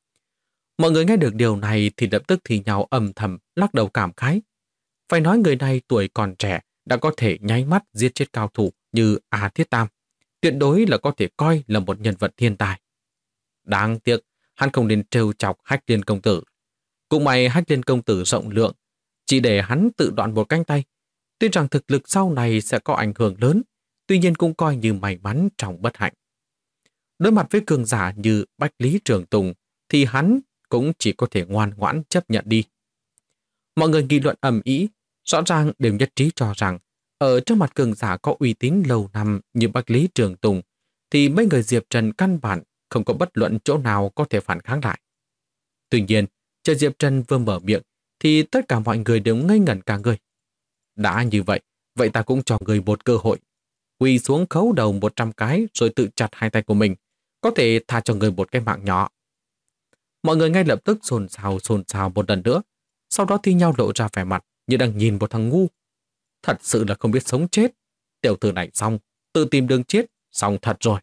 Mọi người nghe được điều này thì lập tức thì nhau âm thầm lắc đầu cảm khái. Phải nói người này tuổi còn trẻ đã có thể nháy mắt giết chết cao thủ như A Thiết Tam, tuyệt đối là có thể coi là một nhân vật thiên tài. Đáng tiếc, hắn không nên trêu chọc Hách Liên công tử. Cũng may Hách Liên công tử rộng lượng, chỉ để hắn tự đoạn một cánh tay. Tuy rằng thực lực sau này sẽ có ảnh hưởng lớn, tuy nhiên cũng coi như may mắn trong bất hạnh. Đối mặt với cường giả như Bạch Lý Trường Tùng thì hắn cũng chỉ có thể ngoan ngoãn chấp nhận đi. Mọi người nghị luận ầm ĩ, rõ ràng đều nhất trí cho rằng ở trước mặt cường giả có uy tín lâu năm như Bạch Lý Trường Tùng thì mấy người Diệp Trần căn bản không có bất luận chỗ nào có thể phản kháng lại. Tuy nhiên, chờ Diệp Trần vừa mở miệng thì tất cả mọi người đều ngây ngẩn cả người. Đã như vậy, vậy ta cũng cho người một cơ hội. Quỳ xuống khấu đầu 100 cái rồi tự chặt hai tay của mình, có thể tha cho người một cái mạng nhỏ. Mọi người ngay lập tức xôn xao một lần nữa, sau đó thi nhau lộ ra vẻ mặt như đang nhìn một thằng ngu. Thật sự là không biết sống chết. Tiểu tử này xong, tự tìm đường chết, xong thật rồi.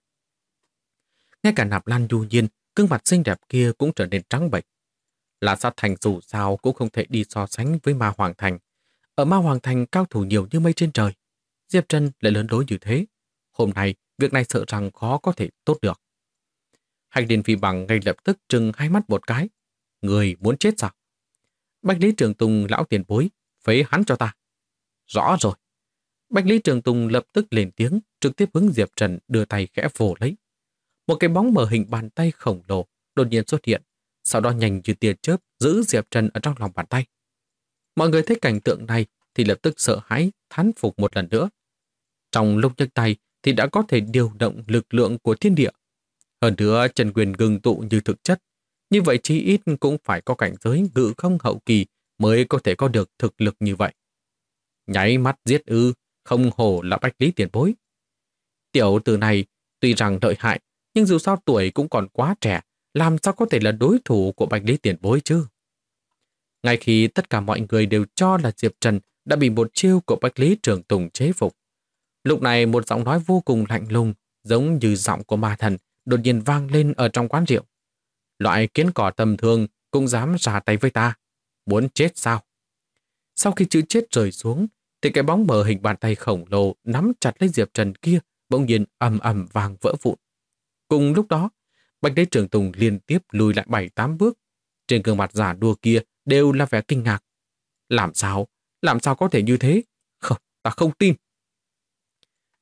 Ngay cả Nạp Lan Nhu Nhiên, gương mặt xinh đẹp kia cũng trở nên trắng bệch. Là Sát Thành dù sao cũng không thể đi so sánh với Ma Hoàng Thành. Ở Ma Hoàng Thành cao thủ nhiều như mây trên trời. Diệp Trần lại lớn lối như thế. Hôm nay, việc này sợ rằng khó có thể tốt được. Hách Liên Phi Bằng ngay lập tức trừng hai mắt một cái. Người muốn chết sao? Bạch Lý Trường Tùng lão tiền bối, phế hắn cho ta. Rõ rồi. Bạch Lý Trường Tùng lập tức lên tiếng, trực tiếp hướng Diệp Trần đưa tay khẽ vồ lấy. Một cái bóng mờ hình bàn tay khổng lồ đột nhiên xuất hiện, sau đó nhanh như tia chớp giữ Diệp Trần ở trong lòng bàn tay. Mọi người thấy cảnh tượng này thì lập tức sợ hãi, thán phục một lần nữa. Trong lúc nhấc tay thì đã có thể điều động lực lượng của thiên địa. Hơn nữa Trần Quyền ngưng tụ như thực chất, như vậy chí ít cũng phải có cảnh giới ngự không hậu kỳ mới có thể có được thực lực như vậy. Nháy mắt giết ư, không hổ là Bạch Lý tiền bối. Tiểu tử này tuy rằng lợi hại, nhưng dù sao tuổi cũng còn quá trẻ, làm sao có thể là đối thủ của Bạch Lý tiền bối chứ? Ngay khi tất cả mọi người đều cho là Diệp Trần đã bị một chiêu của Bạch Lý Trường Tùng chế phục, lúc này một giọng nói vô cùng lạnh lùng, giống như giọng của ma thần, đột nhiên vang lên ở trong quán rượu. Loại kiến cỏ tầm thường cũng dám ra tay với ta. Muốn chết sao? Sau khi chữ chết rơi xuống, thì cái bóng mờ hình bàn tay khổng lồ nắm chặt lấy Diệp Trần kia bỗng nhiên ầm ầm vang vỡ vụn. Cùng lúc đó, Bạch Lý Trường Tùng liên tiếp lùi lại 7-8 bước. Trên gương mặt giả đùa kia đều là vẻ kinh ngạc. Làm sao? Làm sao có thể như thế? Không, ta không tin.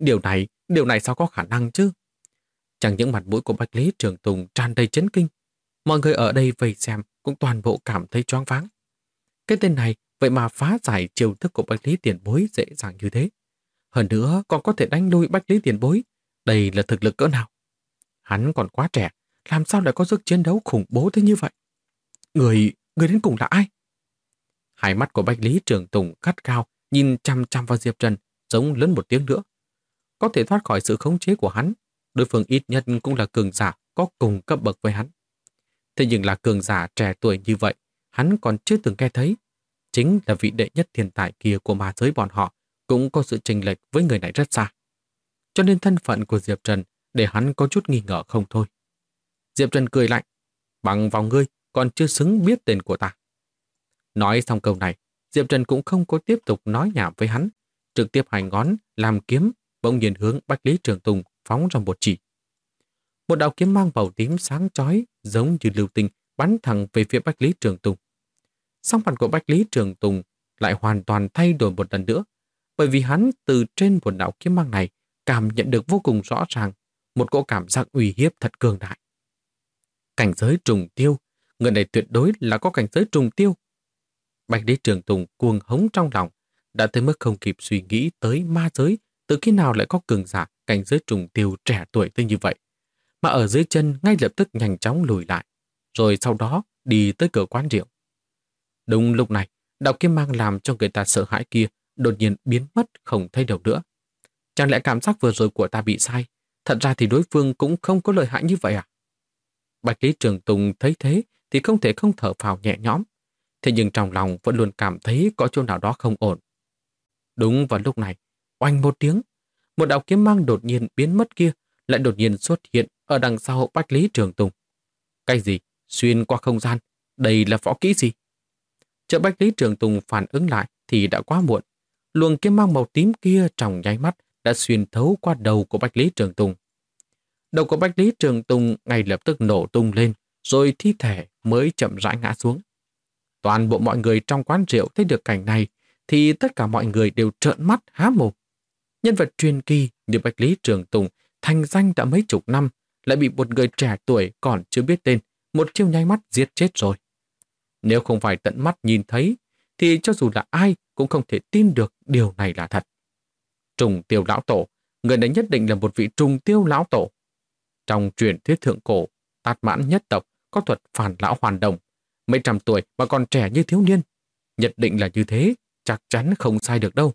Điều này sao có khả năng chứ? Chẳng những mặt mũi của Bách Lý Trường Tùng tràn đầy chấn kinh, mọi người ở đây vây xem cũng toàn bộ cảm thấy choáng váng. Cái tên này vậy mà phá giải chiêu thức của Bách Lý Tiền Bối dễ dàng như thế. Hơn nữa còn có thể đánh lui Bách Lý Tiền Bối. Đây là thực lực cỡ nào? Hắn còn quá trẻ, làm sao lại có sức chiến đấu khủng bố thế như vậy? Người đến cùng là ai? Hai mắt của Bách Lý Trường Tùng gắt cao, nhìn chăm chăm vào Diệp Trần, giống lớn một tiếng nữa. Có thể thoát khỏi sự khống chế của hắn, đối phương ít nhất cũng là cường giả có cùng cấp bậc với hắn. Thế nhưng là cường giả trẻ tuổi như vậy, hắn còn chưa từng nghe thấy. Chính là vị đệ nhất thiên tài kia của ma giới bọn họ cũng có sự chênh lệch với người này rất xa. Cho nên thân phận của Diệp Trần để hắn có chút nghi ngờ không thôi. Diệp Trần cười lạnh, bằng vào ngươi còn chưa xứng biết tên của ta. Nói xong câu này, Diệp Trần cũng không có tiếp tục nói nhảm với hắn, trực tiếp hai ngón làm kiếm, bỗng nhiên hướng Bách Lý Trường Tùng phóng ra một chỉ. Một đạo kiếm mang màu tím sáng chói giống như lưu tinh bắn thẳng về phía Bách Lý Trường Tùng. Song mặt của Bách Lý Trường Tùng lại hoàn toàn thay đổi một lần nữa, bởi vì hắn từ trên một đạo kiếm mang này cảm nhận được vô cùng rõ ràng một cỗ cảm giác uy hiếp thật cường đại. Cảnh giới trùng tiêu, người này tuyệt đối là có cảnh giới trùng tiêu. Bạch Lý Trường Tùng cuồng hống trong lòng, đã tới mức không kịp suy nghĩ tới ma giới từ khi nào lại có cường giả cảnh giới trùng tiêu trẻ tuổi tới như vậy. Mà ở dưới chân ngay lập tức nhanh chóng lùi lại, rồi sau đó đi tới cửa quán rượu. Đúng lúc này, đạo kiếm mang làm cho người ta sợ hãi kia đột nhiên biến mất không thấy đâu nữa. Chẳng lẽ cảm giác vừa rồi của ta bị sai? Thật ra thì đối phương cũng không có lợi hại như vậy à? Bạch Lý Trường Tùng thấy thế thì không thể không thở phào nhẹ nhõm. Thế nhưng trong lòng vẫn luôn cảm thấy có chỗ nào đó không ổn. Đúng vào lúc này, oanh một tiếng, một đạo kiếm mang đột nhiên biến mất kia lại đột nhiên xuất hiện ở đằng sau Bạch Lý Trường Tùng. Cái gì? Xuyên qua không gian? Đây là võ kỹ gì? Chờ Bạch Lý Trường Tùng phản ứng lại thì đã quá muộn. Luồng kiếm mang màu tím kia trong nháy mắt đã xuyên thấu qua đầu của Bạch Lý Trường Tùng. Đầu của Bạch Lý Trường Tùng ngay lập tức nổ tung lên, rồi thi thể mới chậm rãi ngã xuống. Toàn bộ mọi người trong quán rượu thấy được cảnh này thì tất cả mọi người đều trợn mắt há mồm. Nhân vật truyền kỳ như Bạch Lý Trường Tùng thành danh đã mấy chục năm lại bị một người trẻ tuổi còn chưa biết tên một chiêu nháy mắt giết chết rồi. Nếu không phải tận mắt nhìn thấy thì cho dù là ai cũng không thể tin được điều này là thật. Trùng tiêu lão tổ, người này nhất định là một vị trùng tiêu lão tổ. Trong truyền thuyết thượng cổ, Tát Mãn nhất tộc có thuật phản lão hoàn đồng, mấy trăm tuổi mà còn trẻ như thiếu niên. Nhất định là như thế, chắc chắn không sai được đâu.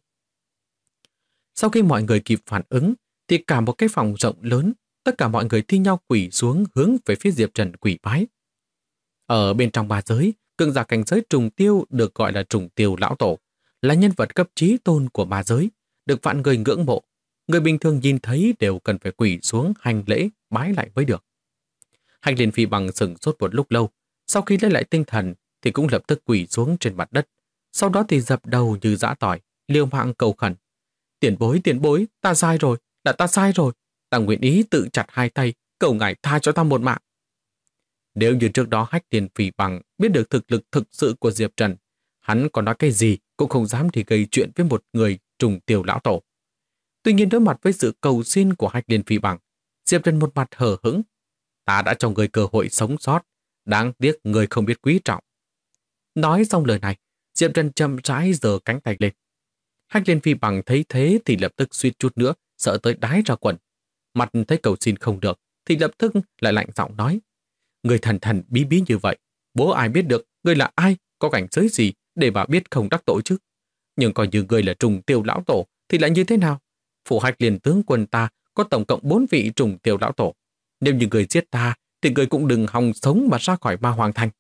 Sau khi mọi người kịp phản ứng, thì cả một cái phòng rộng lớn, tất cả mọi người thi nhau quỳ xuống hướng về phía Diệp Trần quỳ bái. Ở bên trong ba giới, cường giả cảnh giới trùng tiêu được gọi là trùng tiêu lão tổ, là nhân vật cấp chí tôn của ba giới, được vạn người ngưỡng mộ. Người bình thường nhìn thấy đều cần phải quỳ xuống hành lễ, bái lại mới được. Hành Liên Phi Bằng sửng sốt một lúc lâu, sau khi lấy lại tinh thần thì cũng lập tức quỳ xuống trên mặt đất, sau đó thì dập đầu như giã tỏi, liều mạng cầu khẩn. Tiền bối, ta sai rồi, là ta sai rồi, ta nguyện ý tự chặt hai tay, cầu ngài tha cho ta một mạng. Nếu như trước đó Hách Liên Phi Bằng biết được thực lực thực sự của Diệp Trần, hắn còn nói cái gì cũng không dám thì gây chuyện với một người trùng tiêu lão tổ. Tuy nhiên đối mặt với sự cầu xin của Hách Liên Phi Bằng, Diệp Trần một mặt hờ hững. Ta đã cho người cơ hội sống sót, đáng tiếc người không biết quý trọng. Nói xong lời này, Diệp Trần chậm rãi giơ cánh tay lên. Hách Liên Phi Bằng thấy thế thì lập tức suýt chút nữa, sợ tới đái ra quần. Mặt thấy cầu xin không được, thì lập tức lại lạnh giọng nói. Người thần thần bí bí như vậy, bố ai biết được người là ai, có cảnh giới gì để bà biết không đắc tội chứ. Nhưng coi như người là trùng tiêu lão tổ thì lại như thế nào? Phủ Hách Liên tướng quân ta có tổng cộng 4 vị trùng tiêu lão tổ. Nếu như người giết ta thì người cũng đừng hòng sống mà ra khỏi Ma Hoàng Thành.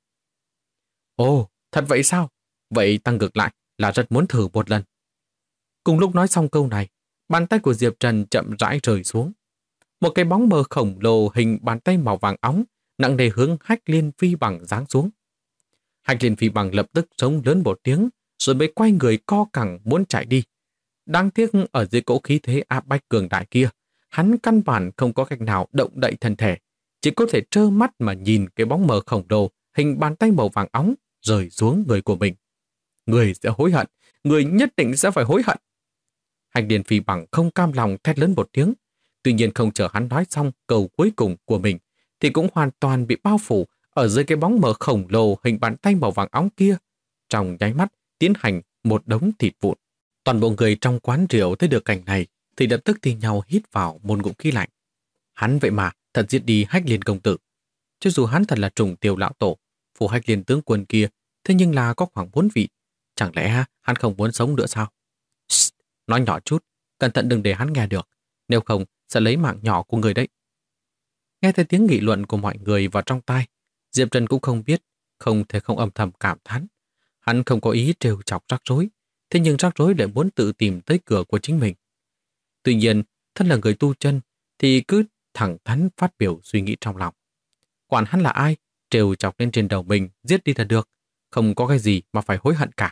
Ồ, thật vậy sao? Vậy tăng ngược lại là rất muốn thử một lần. Cùng lúc nói xong câu này, bàn tay của Diệp Trần chậm rãi rời xuống. Một cái bóng mờ khổng lồ hình bàn tay màu vàng óng nặng nề hướng Hách Liên Phi Bằng giáng xuống. Hách Liên Phi Bằng lập tức trống lớn một tiếng, rồi mới quay người co cẳng muốn chạy đi. Đáng tiếc ở dưới cỗ khí thế áp bách cường đại kia, hắn căn bản không có cách nào động đậy thân thể, chỉ có thể trơ mắt mà nhìn cái bóng mờ khổng lồ hình bàn tay màu vàng óng rời xuống người của mình. Người sẽ hối hận, người nhất định sẽ phải hối hận. Hách Liên Phi Bằng không cam lòng thét lớn một tiếng. Tuy nhiên không chờ hắn nói xong câu cuối cùng của mình, thì cũng hoàn toàn bị bao phủ ở dưới cái bóng mờ khổng lồ hình bàn tay màu vàng óng kia. Trong nháy mắt tiến hành một đống thịt vụn. Toàn bộ người trong quán rượu thấy được cảnh này thì lập tức thi nhau hít vào một ngụm khí lạnh. Hắn vậy mà thật giết đi Hách Liên công tử. Cho dù hắn thật là trùng tiêu lão tổ, phù Hách Liên tướng quân kia, thế nhưng là có khoảng 4 vị. Chẳng lẽ hắn không muốn sống nữa sao? Shh, nói nhỏ chút, cẩn thận đừng để hắn nghe được, nếu không sẽ lấy mạng nhỏ của người đấy. Nghe thấy tiếng nghị luận của mọi người vào trong tai, Diệp Trần cũng không biết, không thể không âm thầm cảm thán. Hắn không có ý trêu chọc rắc rối, thế nhưng rắc rối lại muốn tự tìm tới cửa của chính mình. Tuy nhiên, thân là người tu chân thì cứ thẳng thắn phát biểu suy nghĩ trong lòng. Quản hắn là ai, trêu chọc lên trên đầu mình, giết đi là được, không có cái gì mà phải hối hận cả.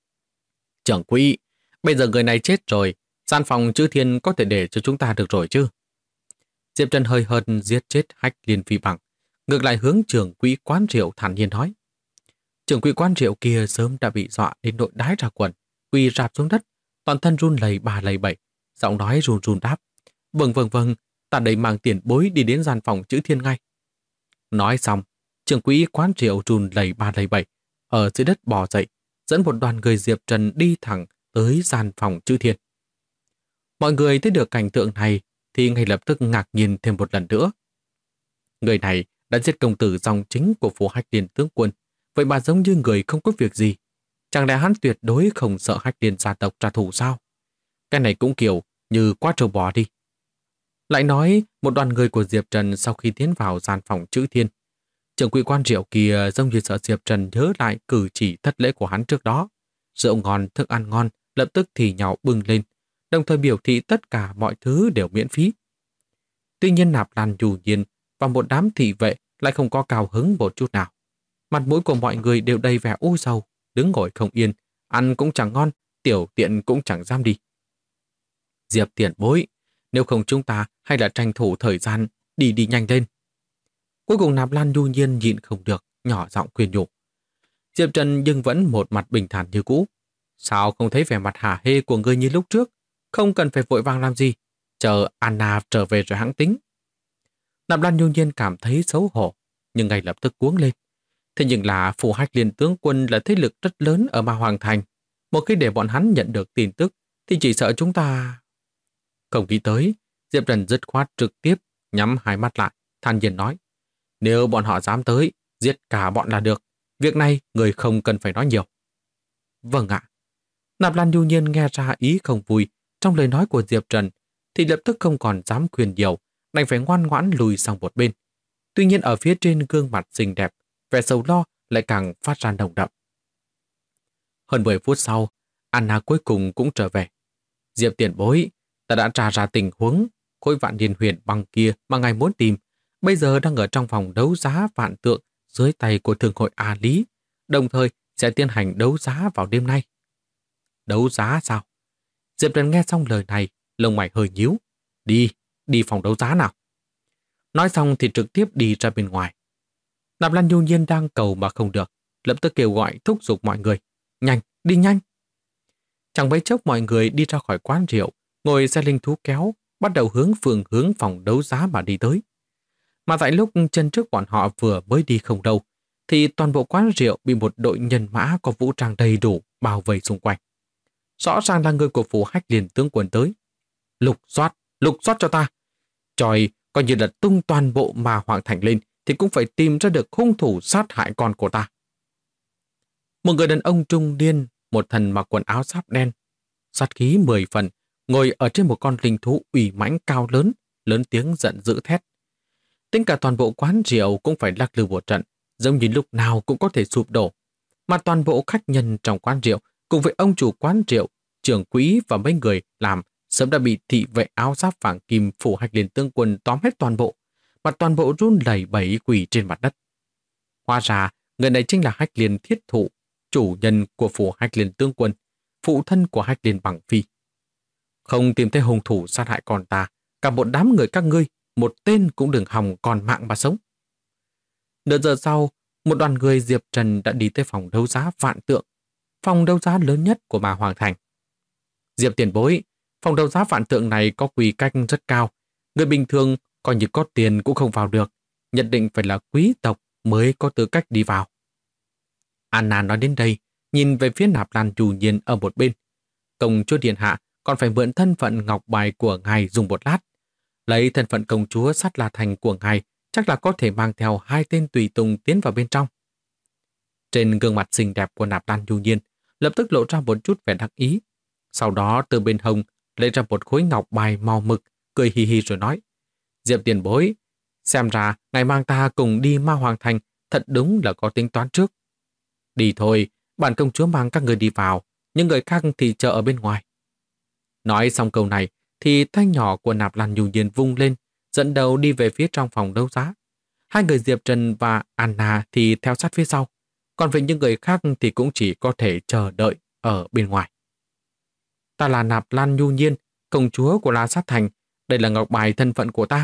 Trưởng quỹ, bây giờ người này chết rồi, gian phòng chữ thiên có thể để cho chúng ta được rồi chứ? Diệp Trần hơi hợt giết chết Hách Liên Phi Bằng, ngược lại hướng trưởng quỹ quán rượu thản nhiên nói. Trưởng quỹ quán rượu kia sớm đã bị dọa đến nỗi đái ra quần, quỳ rạp xuống đất, toàn thân run lẩy bà lẩy bẩy, giọng nói run run đáp. Vâng, ta đây mang tiền bối đi đến gian phòng chữ thiên ngay. Nói xong, trưởng quỹ quán rượu run lẩy bà lẩy bẩy, ở dưới đất bò dậy, dẫn một đoàn người Diệp Trần đi thẳng tới gian phòng chữ thiên. Mọi người thấy được cảnh tượng này thì ngay lập tức ngạc nhiên thêm một lần nữa. Người này đã giết công tử dòng chính của phủ Hách Liên tướng quân, vậy mà giống như người không có việc gì. Chẳng lẽ hắn tuyệt đối không sợ Hách Liên gia tộc trả thù sao? Cái này cũng kiểu như quá trâu bò đi. Lại nói, một đoàn người của Diệp Trần sau khi tiến vào gian phòng chữ thiên, trưởng quỹ quan rượu kia giống như sợ Diệp Trần nhớ lại cử chỉ thất lễ của hắn trước đó. Rượu ngon, thức ăn ngon, lập tức thì nhào bưng lên, đồng thời biểu thị tất cả mọi thứ đều miễn phí. Tuy nhiên Nạp Lan Dù Nhiên và một đám thị vệ lại không có cao hứng một chút nào. Mặt mũi của mọi người đều đầy vẻ u sầu, đứng ngồi không yên, ăn cũng chẳng ngon, tiểu tiện cũng chẳng dám đi. Diệp tiền bối, nếu không chúng ta hay là tranh thủ thời gian, đi nhanh lên. Cuối cùng Nạp Lan Nhu Nhiên nhịn không được, nhỏ giọng khuyên nhủ. Diệp Trần nhưng vẫn một mặt bình thản như cũ. Sao không thấy vẻ mặt hả hê của ngươi như lúc trước? Không cần phải vội vàng làm gì. Chờ Anna trở về rồi hãng tính. Nạp Lan Nhu Nhiên cảm thấy xấu hổ, nhưng ngay lập tức cuống lên. Thế nhưng là phủ Hách Liên tướng quân là thế lực rất lớn ở Ma Hoàng Thành. Một khi để bọn hắn nhận được tin tức, thì chỉ sợ chúng ta... Không nghĩ tới, Diệp Trần dứt khoát trực tiếp, nhắm hai mắt lại, than nhiên nói. Nếu bọn họ dám tới, giết cả bọn là được. Việc này người không cần phải nói nhiều. Vâng ạ. Nạp Lan Nhu Nhiên nghe ra ý không vui trong lời nói của Diệp Trần, thì lập tức không còn dám khuyên nhiều, đành phải ngoan ngoãn lùi sang một bên. Tuy nhiên ở phía trên gương mặt xinh đẹp, vẻ sầu lo lại càng phát ra nồng đậm. Hơn 10 phút sau, Anna cuối cùng cũng trở về. Diệp tiền bối, ta đã tra ra tình huống khối Vạn Niên Huyền Băng kia mà ngài muốn tìm, bây giờ đang ở trong phòng đấu giá vạn tượng dưới tay của Thương hội A Lý, đồng thời sẽ tiến hành đấu giá vào đêm nay. Đấu giá sao? Diệp Trần nghe xong lời này, lông mày hơi nhíu. Đi phòng đấu giá nào. Nói xong thì trực tiếp đi ra bên ngoài. Nạp Lan Nhu Nhiên đang cầu mà không được, lập tức kêu gọi thúc giục mọi người. Nhanh, đi nhanh. Chẳng mấy chốc mọi người đi ra khỏi quán rượu, ngồi xe linh thú kéo, bắt đầu hướng phòng đấu giá mà đi tới. Mà tại lúc chân trước bọn họ vừa mới đi không đâu, thì toàn bộ quán rượu bị một đội nhân mã có vũ trang đầy đủ bao vây xung quanh. Rõ ràng là người của phủ Hách Liên tướng quân tới. Lục soát cho ta. Trời, coi như là tung toàn bộ Ma Hoàng Thành lên thì cũng phải tìm ra được hung thủ sát hại con của ta. Một người đàn ông trung niên, một thần mặc quần áo giáp đen, sát khí 10 phần, ngồi ở trên một con linh thú ủy mãnh cao lớn, lớn tiếng giận dữ thét. Tính cả toàn bộ quán rượu cũng phải lắc lư một trận, giống như lúc nào cũng có thể sụp đổ. Mà toàn bộ khách nhân trong quán rượu cùng với ông chủ quán rượu, trưởng quỹ và mấy người làm sớm đã bị thị vệ áo giáp vàng kim phủ Hách Liên tướng quân tóm hết toàn bộ, mà toàn bộ run lẩy bẩy quỳ trên mặt đất. Hóa ra, người này chính là Hách Liên Thiết Thụ, chủ nhân của phủ Hách Liên tướng quân, phụ thân của Hách Liên Bằng Phi. Không tìm thấy hung thủ sát hại con ta, cả một đám người các ngươi, một tên cũng đừng hòng còn mạng mà sống. Nửa giờ sau, một đoàn người Diệp Trần đã đi tới phòng đấu giá vạn tượng, phòng đấu giá lớn nhất của Ma Hoàng Thành. Diệp tiền bối, Phòng đấu giá vạn tượng này có quy cách rất cao. Người bình thường coi như có tiền cũng không vào được. Nhất định phải là quý tộc mới có tư cách đi vào. Anna nói đến đây, nhìn về phía Nạp Lan Chu Nhiên ở một bên. Công chúa điện hạ còn phải mượn thân phận ngọc bài của ngài dùng một lát. Lấy thân phận công chúa Sát La Thành của ngài, chắc là có thể mang theo 2 tên tùy tùng tiến vào bên trong. Trên gương mặt xinh đẹp của Nạp Lan Chu Nhiên lập tức lộ ra một chút vẻ đắc ý. Sau đó từ bên hông lấy ra một khối ngọc bài màu mực, cười hì hì rồi nói: Diệp tiền bối, xem ra ngài mang ta cùng đi Ma Hoàng Thành thật đúng là có tính toán trước. Đi thôi, bản công chúa mang các người đi vào, những người khác thì chờ ở bên ngoài. Nói xong câu này thì tay nhỏ của Nạp Lan Nhu Nhiên vung lên, dẫn đầu đi về phía trong phòng đấu giá. Hai người Diệp Trần và Anna thì theo sát phía sau, còn về những người khác thì cũng chỉ có thể chờ đợi ở bên ngoài. Ta là Nạp Lan Nhu Nhiên, công chúa của La Sát Thành, đây là ngọc bài thân phận của ta.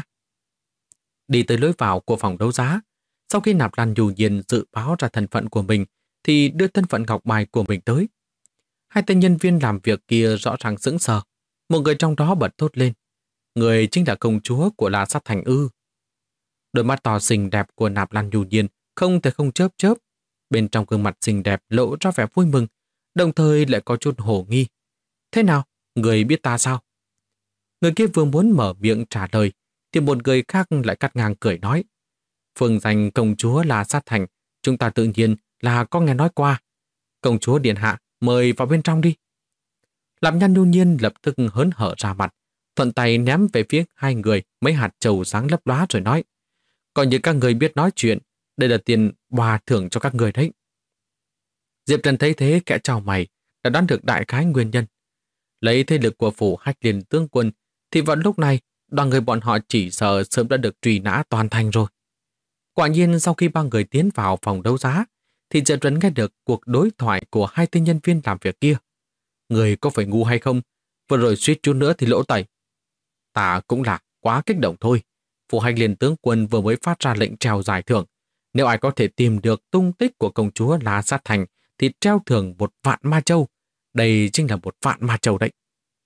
Đi tới lối vào của phòng đấu giá, sau khi Nạp Lan Nhu Nhiên dự báo ra thân phận của mình thì đưa thân phận ngọc bài của mình tới. Hai tên nhân viên làm việc kia rõ ràng sững sờ. Một người trong đó bật thốt lên: người chính là công chúa của La Sát Thành ư? Đôi mắt to xinh đẹp của Nạp Lan Nhu Nhiên không thể không chớp chớp. Bên trong gương mặt xinh đẹp lộ ra vẻ vui mừng, đồng thời lại có chút hồ nghi. Thế nào? Người biết ta sao? Người kia vừa muốn mở miệng trả lời thì một người khác lại cắt ngang cười nói: phương danh công chúa La Sát Thành, chúng ta tự nhiên là có nghe nói qua. Công chúa điện hạ, mời vào bên trong đi. Làm Nhan Nhu Nhiên lập tức hớn hở ra mặt, thuận tay ném về phía hai người mấy hạt trầu sáng lấp lóa rồi nói: coi như các người biết nói chuyện, đây là tiền quà thưởng cho các người đấy. Diệp Trần thấy thế kẽ chào mày, đã đoán được đại khái nguyên nhân. Lấy thế lực của phủ Hách Liên tướng quân thì vào lúc này đoàn người bọn họ chỉ sợ sớm đã được truy nã toàn thành rồi. Quả nhiên sau khi ba người tiến vào phòng đấu giá thì Diệp Trần nghe được cuộc đối thoại của hai tên nhân viên làm việc kia. Người có phải ngu hay không? Vừa rồi suýt chút nữa thì lỗ tẩy. Ta cũng là quá kích động thôi. Phủ Hách Liên tướng quân vừa mới phát ra lệnh treo giải thưởng. Nếu ai có thể tìm được tung tích của công chúa La Sát Thành thì treo thưởng 1.000 ma châu. Đây chính là 1.000 ma châu đấy.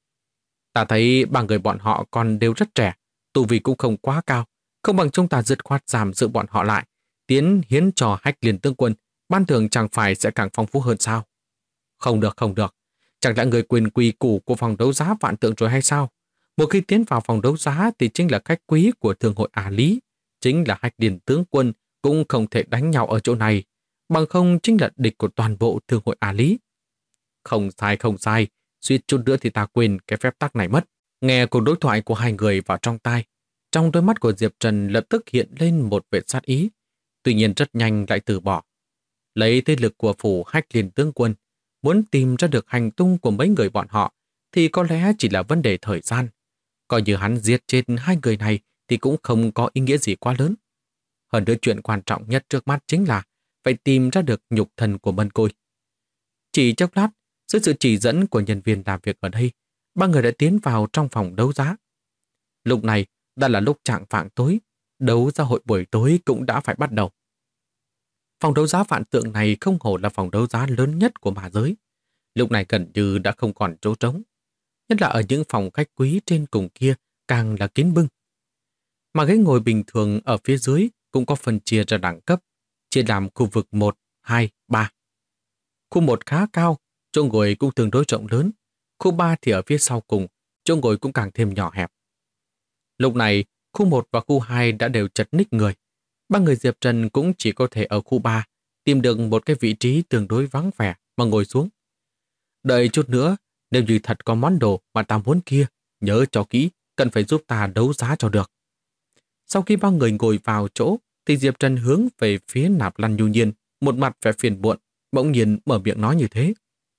Ta thấy ba người bọn họ còn đều rất trẻ, tu vi cũng không quá cao, không bằng chúng ta dứt khoát giảm giữ bọn họ lại, tiến hiến cho Hách Liên tướng quân, ban thưởng chẳng phải sẽ càng phong phú hơn sao? Không được, không được. Chẳng lẽ người quyền quy củ của phòng đấu giá vạn tượng rồi hay sao? Một khi tiến vào phòng đấu giá thì chính là khách quý của thương hội Ả Lý, chính là Hách Liên tướng quân cũng không thể đánh nhau ở chỗ này, bằng không chính là địch của toàn bộ thương hội Ả Lý. Không sai, không sai, suýt chút nữa thì ta quên cái phép tắc này mất. Nghe cuộc đối thoại của hai người vào trong tai, trong đôi mắt của Diệp Trần lập tức hiện lên một vệt sát ý, tuy nhiên rất nhanh lại từ bỏ. Lấy thế lực của phủ Hách Liên tướng quân, muốn tìm ra được hành tung của mấy người bọn họ thì có lẽ chỉ là vấn đề thời gian. Coi như hắn giết chết hai người này thì cũng không có ý nghĩa gì quá lớn. Hơn nữa chuyện quan trọng nhất trước mắt chính là phải tìm ra được nhục thân của Mân Côi. Chỉ chốc lát, dưới sự chỉ dẫn của nhân viên làm việc ở đây, ba người đã tiến vào trong phòng đấu giá. Lúc này đã là lúc chạng vạng tối, đấu giá hội buổi tối cũng đã phải bắt đầu. Phòng đấu giá vạn tượng này không hổ là phòng đấu giá lớn nhất của ma giới. Lúc này gần như đã không còn chỗ trống. Nhất là ở những phòng khách quý trên cùng kia càng là kín bưng. Mà ghế ngồi bình thường ở phía dưới cũng có phân chia ra đẳng cấp, chia làm khu vực 1, 2, 3. Khu 1 khá cao, chỗ ngồi cũng tương đối rộng lớn. Khu 3 thì ở phía sau cùng, chỗ ngồi cũng càng thêm nhỏ hẹp. Lúc này, khu 1 và khu 2 đã đều chật ních người. Ba người Diệp Trần cũng chỉ có thể ở khu 3 tìm được một cái vị trí tương đối vắng vẻ mà ngồi xuống. Đợi chút nữa, nếu như thật có món đồ mà ta muốn kia, nhớ cho kỹ, cần phải giúp ta đấu giá cho được. Sau khi ba người ngồi vào chỗ, thì Diệp Trần hướng về phía Nạp Lan Nhu Nhiên, một mặt vẻ phiền muộn, bỗng nhiên mở miệng nói như thế.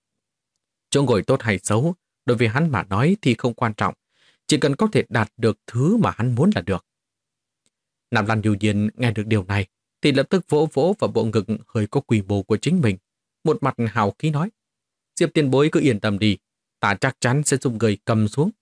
Chỗ ngồi tốt hay xấu, đối với hắn mà nói thì không quan trọng, chỉ cần có thể đạt được thứ mà hắn muốn là được. Nạp Lan Nhu Nhiên nghe được điều này, thì lập tức vỗ vỗ vào bộ ngực hơi có quy mô của chính mình, một mặt hào khí nói: Diệp tiền bối cứ yên tâm đi, ta chắc chắn sẽ dùng người cầm xuống.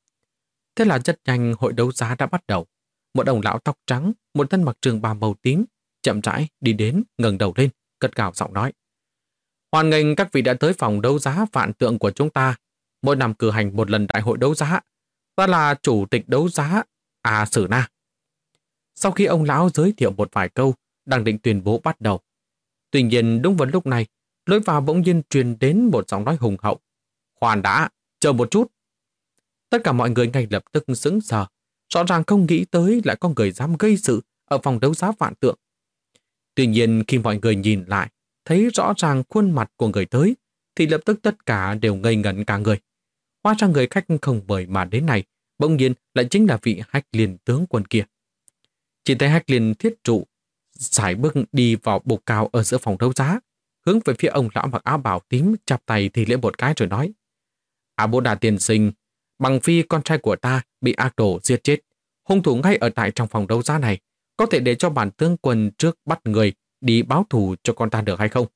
Thế là rất nhanh hội đấu giá đã bắt đầu. Một ông lão tóc trắng, một thân mặc trường bào màu tím, chậm rãi đi đến, ngẩng đầu lên, cất cao giọng nói: Hoan nghênh các vị đã tới phòng đấu giá vạn tượng của chúng ta. mỗi năm cử hành một lần đại hội đấu giá. Ta là chủ tịch đấu giá Sử Na. Sau khi ông lão giới thiệu một vài câu, đang định tuyên bố bắt đầu. Tuy nhiên đúng vào lúc này, lối vào bỗng nhiên truyền đến một giọng nói hùng hậu. Khoan đã, chờ một chút. Tất cả mọi người ngay lập tức sững sờ, rõ ràng không nghĩ tới lại có người dám gây sự ở phòng đấu giá Vạn Tượng. Tuy nhiên khi mọi người nhìn lại, thấy rõ ràng khuôn mặt của người tới, thì lập tức tất cả đều ngây ngẩn cả người. Hóa ra người khách không mời mà đến này, bỗng nhiên lại chính là vị Hách Liên tướng quân kia. Chỉ thấy Hách Liên Thiết Trụ sải bước đi vào bục cao ở giữa phòng đấu giá, hướng về phía ông lão mặc áo bào tím, chắp tay thì lễ một cái rồi nói: Bố Đà tiên sinh, Bằng Phi con trai của ta bị ác đồ giết chết, hung thủ ngay ở tại trong phòng đấu giá này, có thể để cho bản tướng quân trước bắt người đi báo thù cho con ta được hay không?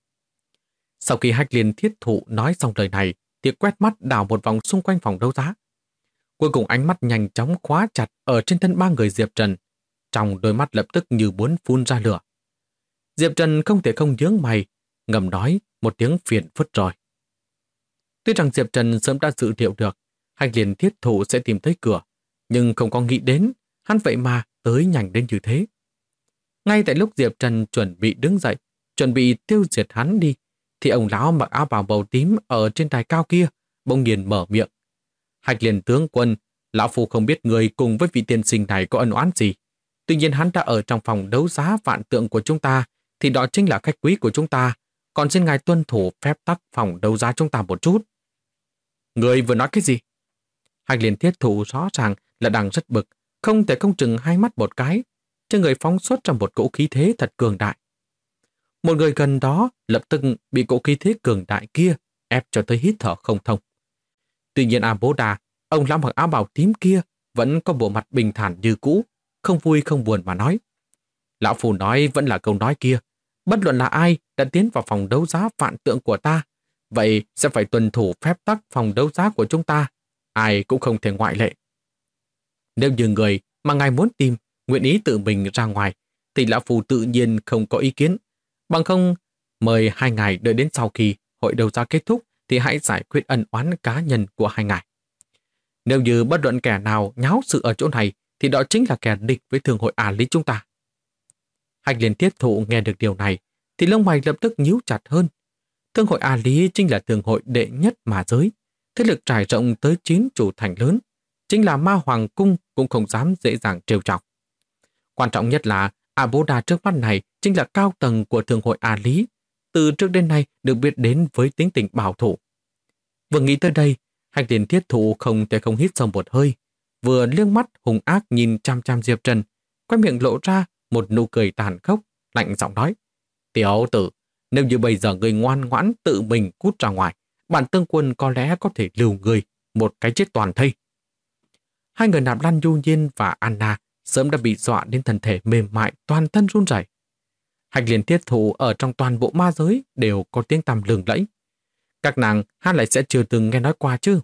Sau khi Hách Liên Thiết Thụ nói xong lời này, thì quét mắt đảo một vòng xung quanh phòng đấu giá. Cuối cùng ánh mắt nhanh chóng khóa chặt ở trên thân ba người Diệp Trần, trong đôi mắt lập tức như muốn phun ra lửa. Diệp Trần không thể không nhướng mày, ngầm nói một tiếng phiền phức rồi. Tuy rằng Diệp Trần sớm đã dự liệu được Hách Liên Thiết Thụ sẽ tìm thấy cửa, nhưng không có nghĩ đến hắn vậy mà tới nhanh đến như thế. Ngay tại lúc Diệp Trần chuẩn bị đứng dậy, chuẩn bị tiêu diệt hắn đi, thì ông lão mặc áo bào màu tím ở trên đài cao kia bỗng nhiên mở miệng. Hách Liên tướng quân, lão phu không biết người cùng với vị tiên sinh này có ân oán gì. Tuy nhiên hắn đã ở trong phòng đấu giá Vạn Tượng của chúng ta, thì đó chính là khách quý của chúng ta. Còn xin ngài tuân thủ phép tắc phòng đấu giá chúng ta một chút. Người vừa nói cái gì? Hách Liên Thiết Thụ rõ ràng là đang rất bực, không thể không chừng hai mắt một cái, trên người phóng xuất ra một cỗ khí thế thật cường đại. Một người gần đó lập tức bị cỗ khí thế cường đại kia ép cho tới hít thở không thông. Tuy nhiên Bố Đà, ông lão mặc áo bào tím kia vẫn có bộ mặt bình thản như cũ, không vui không buồn mà nói. Lão Phu nói vẫn là câu nói kia, bất luận là ai đã tiến vào phòng đấu giá Vạn Tượng của ta, vậy sẽ phải tuân thủ phép tắc phòng đấu giá của chúng ta, ai cũng không thể ngoại lệ. Nếu như người mà ngài muốn tìm nguyện ý tự mình ra ngoài, thì lão Phu tự nhiên không có ý kiến. Bằng không, mời hai ngài đợi đến sau khi hội đấu giá kết thúc thì hãy giải quyết ân oán cá nhân của hai ngài. Nếu như bất luận kẻ nào nháo sự ở chỗ này, thì đó chính là kẻ địch với thương hội Lý chúng ta. Hách Liên Thiết Thụ nghe được điều này, thì lông mày lập tức nhíu chặt hơn. Thương hội Lý chính là thương hội đệ nhất mà giới, thế lực trải rộng tới 9 chủ thành lớn, chính là Ma Hoàng Cung cũng không dám dễ dàng trêu chọc. Quan trọng nhất là Bố Đà trước mắt này chính là cao tầng của thương hội Lý, từ trước đến nay được biết đến với tính tình bảo thủ. Vừa nghĩ tới đây, Hách Liên Thiết Thụ không thể không hít sâu một hơi, vừa liếc mắt hung ác nhìn chăm chăm Diệp Trần, quay miệng lộ ra một nụ cười tàn khốc, lạnh giọng nói: Tiểu tử, nếu như bây giờ người ngoan ngoãn tự mình cút ra ngoài, bản tướng quân có lẽ có thể lưu người một cái chết toàn thây. Hai người Nạp Lan Nhu Nhiên và Anna sớm đã bị dọa đến thân thể mềm mại, toàn thân run rẩy. Hách Liên Thiết Thụ ở trong toàn bộ ma giới đều có tiếng tăm lừng lẫy. Các nàng hát lại sẽ chưa từng nghe nói qua chứ.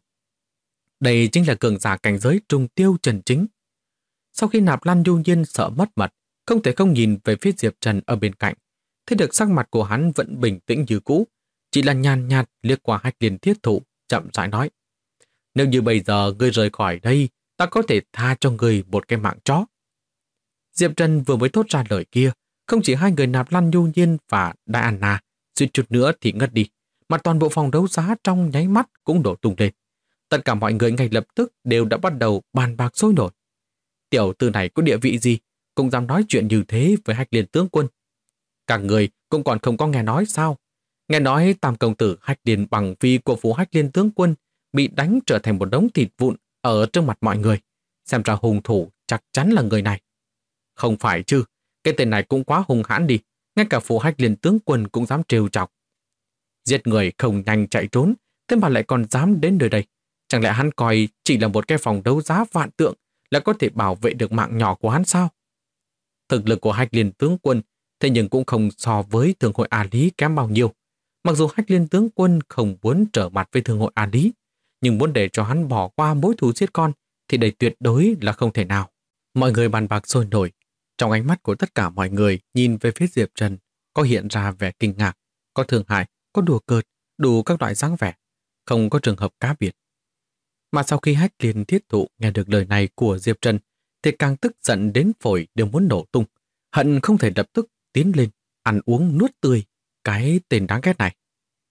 Đây chính là cường giả cảnh giới trùng tiêu Trần Chính. Sau khi Nạp Lan Nhu Nhiên sợ mất mật, không thể không nhìn về phía Diệp Trần ở bên cạnh, thấy được sắc mặt của hắn vẫn bình tĩnh như cũ, chỉ là nhàn nhạt liếc qua Hách Liên Thiết Thụ, chậm rãi nói: Nếu như bây giờ ngươi rời khỏi đây, ta có thể tha cho ngươi một cái mạng chó. Diệp Trần vừa mới thốt ra lời kia, không chỉ hai người Nạp Lan Nhu Nhiên và Đại Anna suýt chút nữa thì ngất đi, mà toàn bộ phòng đấu giá trong nháy mắt cũng đổ tung lên. Tất cả mọi người ngay lập tức đều đã bắt đầu bàn bạc sôi nổi. Tiểu tử này có địa vị gì, cũng dám nói chuyện như thế với Hách Liên tướng quân? Các người cũng còn không có nghe nói sao? Nghe nói tam công tử Hách Liên Bằng Phi của phủ Hách Liên tướng quân bị đánh trở thành một đống thịt vụn ở trước mặt mọi người. Xem ra hung thủ chắc chắn là người này. Không phải chứ, cái tên này cũng quá hung hãn đi, ngay cả phủ Hách Liên tướng quân cũng dám trêu chọc. Giết người không nhanh chạy trốn, thế mà lại còn dám đến nơi đây. Chẳng lẽ hắn coi chỉ là một cái phòng đấu giá Vạn Tượng là có thể bảo vệ được mạng nhỏ của hắn sao? Thực lực của Hách Liên tướng quân thế nhưng cũng không so với thương hội Lý kém bao nhiêu. Mặc dù Hách Liên tướng quân không muốn trở mặt với thương hội Lý, nhưng muốn để cho hắn bỏ qua mối thù giết con thì đây tuyệt đối là không thể nào. Mọi người bàn bạc sôi nổi. Trong ánh mắt của tất cả mọi người nhìn về phía Diệp Trần có hiện ra vẻ kinh ngạc, có thương hại, có đùa cợt, đủ các loại dáng vẻ. không có trường hợp cá biệt. Mà sau khi Hách Liên Thiết Thụ nghe được lời này của Diệp Trần thì càng tức giận đến phổi đều muốn nổ tung, hận không thể lập tức tiến lên, ăn uống nuốt tươi cái tên đáng ghét này.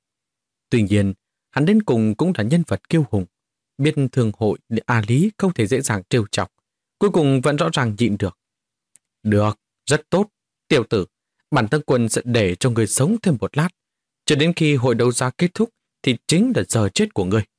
Tuy nhiên, hắn đến cùng cũng là nhân vật kiêu hùng, biết thường hội A Lý không thể dễ dàng trêu chọc, cuối cùng vẫn rõ ràng nhịn được. Được, rất tốt, tiểu tử, bản thân quân sẽ để cho người sống thêm một lát, cho đến khi hội đấu giá kết thúc thì chính là giờ chết của ngươi.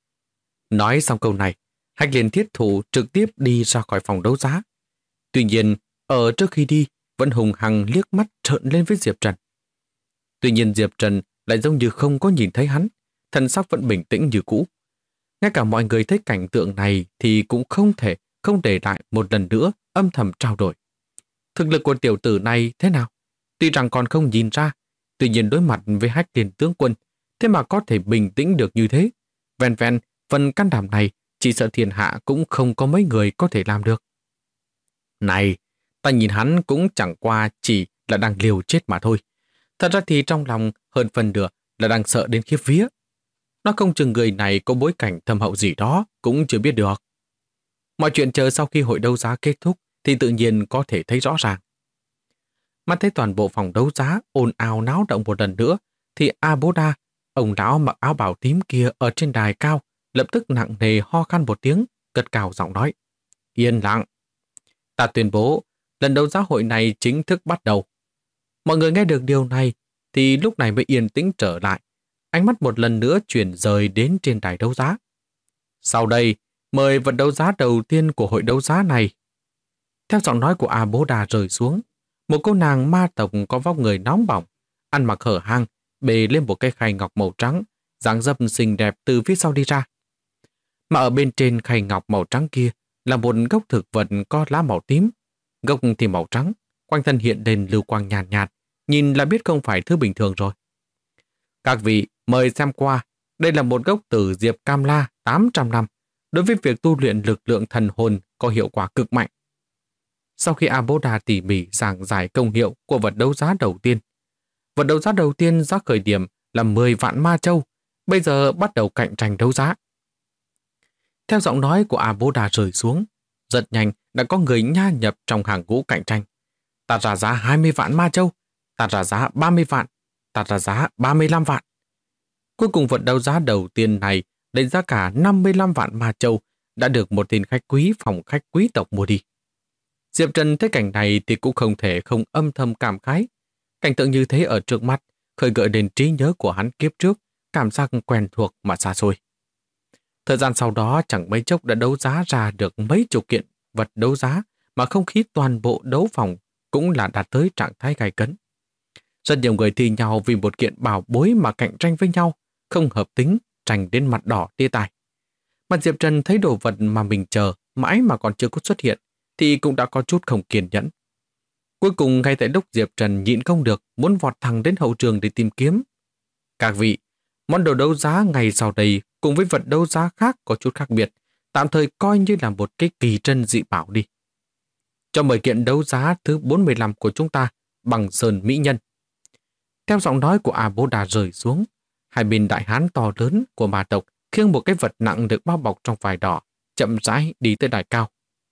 Nói xong câu này, Hách Liên Thiết Thụ trực tiếp đi ra khỏi phòng đấu giá. Tuy nhiên, ở trước khi đi, vẫn hùng hăng liếc mắt trợn lên với Diệp Trần. Tuy nhiên Diệp Trần lại giống như không có nhìn thấy hắn, thần sắc vẫn bình tĩnh như cũ. Ngay cả mọi người thấy cảnh tượng này thì cũng không để lại một lần nữa âm thầm trao đổi. Thực lực của tiểu tử này thế nào? Tuy rằng còn không nhìn ra, tuy nhiên đối mặt với Hách Liên tướng quân, thế mà có thể bình tĩnh được như thế. Vẹn vẹn phần can đảm này, chỉ sợ thiên hạ cũng không có mấy người có thể làm được. Này, ta nhìn hắn cũng chẳng qua chỉ là đang liều chết mà thôi. Thật ra thì trong lòng hơn phần nửa là đang sợ đến khiếp vía. Nó không chừng người này có bối cảnh thâm hậu gì đó cũng chưa biết được. Mọi chuyện chờ sau khi hội đấu giá kết thúc thì tự nhiên có thể thấy rõ ràng. Mắt thấy toàn bộ phòng đấu giá ồn ào náo động một lần nữa thì A Bố Đa, ông lão mặc áo bào tím kia ở trên đài cao, lập tức nặng nề ho khan một tiếng, cất cao giọng nói: Yên lặng. Ta tuyên bố, lần đấu giá hội này chính thức bắt đầu. Mọi người nghe được điều này thì lúc này mới yên tĩnh trở lại. Ánh mắt một lần nữa chuyển rời đến trên đài đấu giá. Sau đây, mời vật đấu giá đầu tiên của hội đấu giá này. Theo giọng nói của A Bố Đà rơi xuống, một cô nàng ma tộc có vóc người nóng bỏng, ăn mặc hở hang, bề lên một cây khay ngọc màu trắng, dáng dấp xinh đẹp từ phía sau đi ra. Mà ở bên trên khay ngọc màu trắng kia là một gốc thực vật có lá màu tím, gốc thì màu trắng, quanh thân hiện lên lưu quang nhàn nhạt, nhìn là biết không phải thứ bình thường rồi. Các vị mời xem qua, đây là một gốc tử diệp cam la 800 năm, đối với việc tu luyện lực lượng thần hồn có hiệu quả cực mạnh. Sau khi A Bố Đà tỉ mỉ giảng giải công hiệu của vật đấu giá đầu tiên, vật đấu giá đầu tiên giá khởi điểm là 10 vạn ma châu, bây giờ bắt đầu cạnh tranh đấu giá. Theo giọng nói của A Bố Đà rơi xuống, rất nhanh đã có người nha nhập trong hàng ngũ cạnh tranh. Ta ra giá 20 vạn ma châu, ta ra giá 30 vạn, ta ra giá 35 vạn. Cuối cùng vật đấu giá đầu tiên này lấy giá cả 55 vạn ma châu đã được một tên khách quý phòng khách quý tộc mua đi. Diệp Trần thấy cảnh này thì cũng không thể không âm thầm cảm khái. Cảnh tượng như thế ở trước mắt khơi gợi đến trí nhớ của hắn kiếp trước, cảm giác quen thuộc mà xa xôi. Thời gian sau đó chẳng mấy chốc đã đấu giá ra được mấy chục kiện vật đấu giá mà không khí toàn bộ đấu phòng cũng là đạt tới trạng thái gay cấn. Rất nhiều người thi nhau vì một kiện bảo bối mà cạnh tranh với nhau, không hợp tính, tranh đến mặt đỏ tia tai. Mà Diệp Trần thấy đồ vật mà mình chờ mãi mà còn chưa có xuất hiện thì cũng đã có chút không kiên nhẫn. Cuối cùng ngay tại lúc Diệp Trần nhịn không được muốn vọt thẳng đến hậu trường để tìm kiếm. Các vị, món đồ đấu giá ngày sau đây cùng với vật đấu giá khác có chút khác biệt, tạm thời coi như là một cái kỳ trân dị bảo đi. Cho mời kiện đấu giá thứ 45 của chúng ta bằng sơn mỹ nhân. Theo giọng nói của A Bố Đà rơi xuống, hai bên đại hán to lớn của ma tộc khiêng một cái vật nặng được bao bọc trong vải đỏ, chậm rãi đi tới đài cao.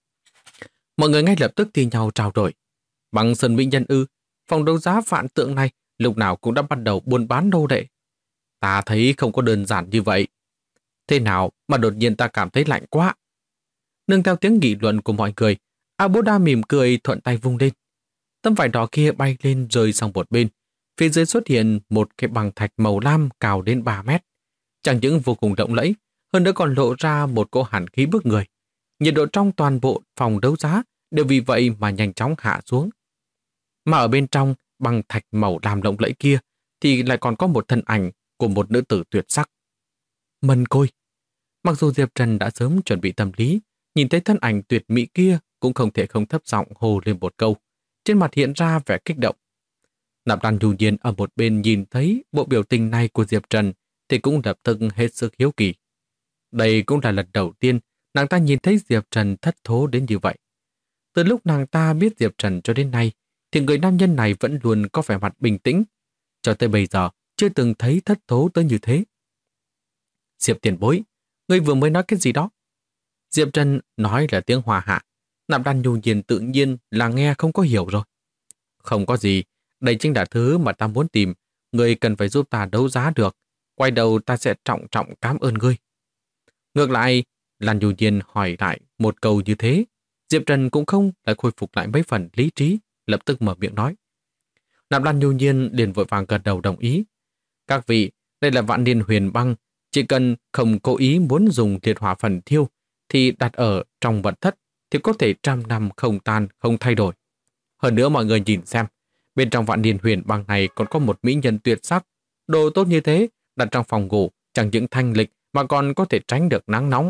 Mọi người ngay lập tức thi nhau trao đổi. Bằng sơn mỹ nhân ư, phòng đấu giá vạn tượng này lúc nào cũng đã bắt đầu buôn bán nô lệ. Ta thấy không có đơn giản như vậy. Thế nào mà đột nhiên ta cảm thấy lạnh quá? Nương theo tiếng nghị luận của mọi người, A Bố Đa mỉm cười thuận tay vung lên. Tấm vải đỏ kia bay lên rơi sang một bên. Phía dưới xuất hiện một cái bằng thạch màu lam cao đến 3 mét. Chẳng những vô cùng lộng lẫy, hơn nữa còn lộ ra một cỗ hàn khí bức người. Nhiệt độ trong toàn bộ phòng đấu giá đều vì vậy mà nhanh chóng hạ xuống. Mà ở bên trong bằng thạch màu lam lộng lẫy kia thì lại còn có một thân ảnh của một nữ tử tuyệt sắc. Mân Côi. Mặc dù Diệp Trần đã sớm chuẩn bị tâm lý, nhìn thấy thân ảnh tuyệt mỹ kia cũng không thể không thấp giọng hô lên một câu, trên mặt hiện ra vẻ kích động. Nạp Lan Nhu Nhiên ở một bên nhìn thấy bộ biểu tình này của Diệp Trần thì cũng lập tức hết sức hiếu kỳ. Đây cũng là lần đầu tiên nàng ta nhìn thấy Diệp Trần thất thố đến như vậy. Từ lúc nàng ta biết Diệp Trần cho đến nay thì người nam nhân này vẫn luôn có vẻ mặt bình tĩnh. Cho tới bây giờ chưa từng thấy thất thố tới như thế. Diệp tiền bối, ngươi vừa mới nói cái gì đó? Diệp Trần nói là tiếng Hòa hạ. Nạp Lan Nhu Nhiên tự nhiên là nghe không có hiểu rồi. Không có gì, đây chính là thứ mà ta muốn tìm. Ngươi cần phải giúp ta đấu giá được. Quay đầu ta sẽ trọng trọng cảm ơn ngươi. Ngược lại, Lan Nhu Nhiên hỏi lại một câu như thế. Diệp Trần cũng không lại khôi phục lại mấy phần lý trí, lập tức mở miệng nói. Nạp Lan Nhu Nhiên liền vội vàng gật đầu đồng ý. Các vị, đây là vạn niên huyền băng. Chỉ cần không cố ý muốn dùng liệt hỏa phần thiêu, thì đặt ở trong vật thất thì có thể trăm năm không tan, không thay đổi. Hơn nữa mọi người nhìn xem, bên trong vạn niên huyền băng này còn có một mỹ nhân tuyệt sắc. Đồ tốt như thế, đặt trong phòng ngủ, chẳng những thanh lịch mà còn có thể tránh được nắng nóng.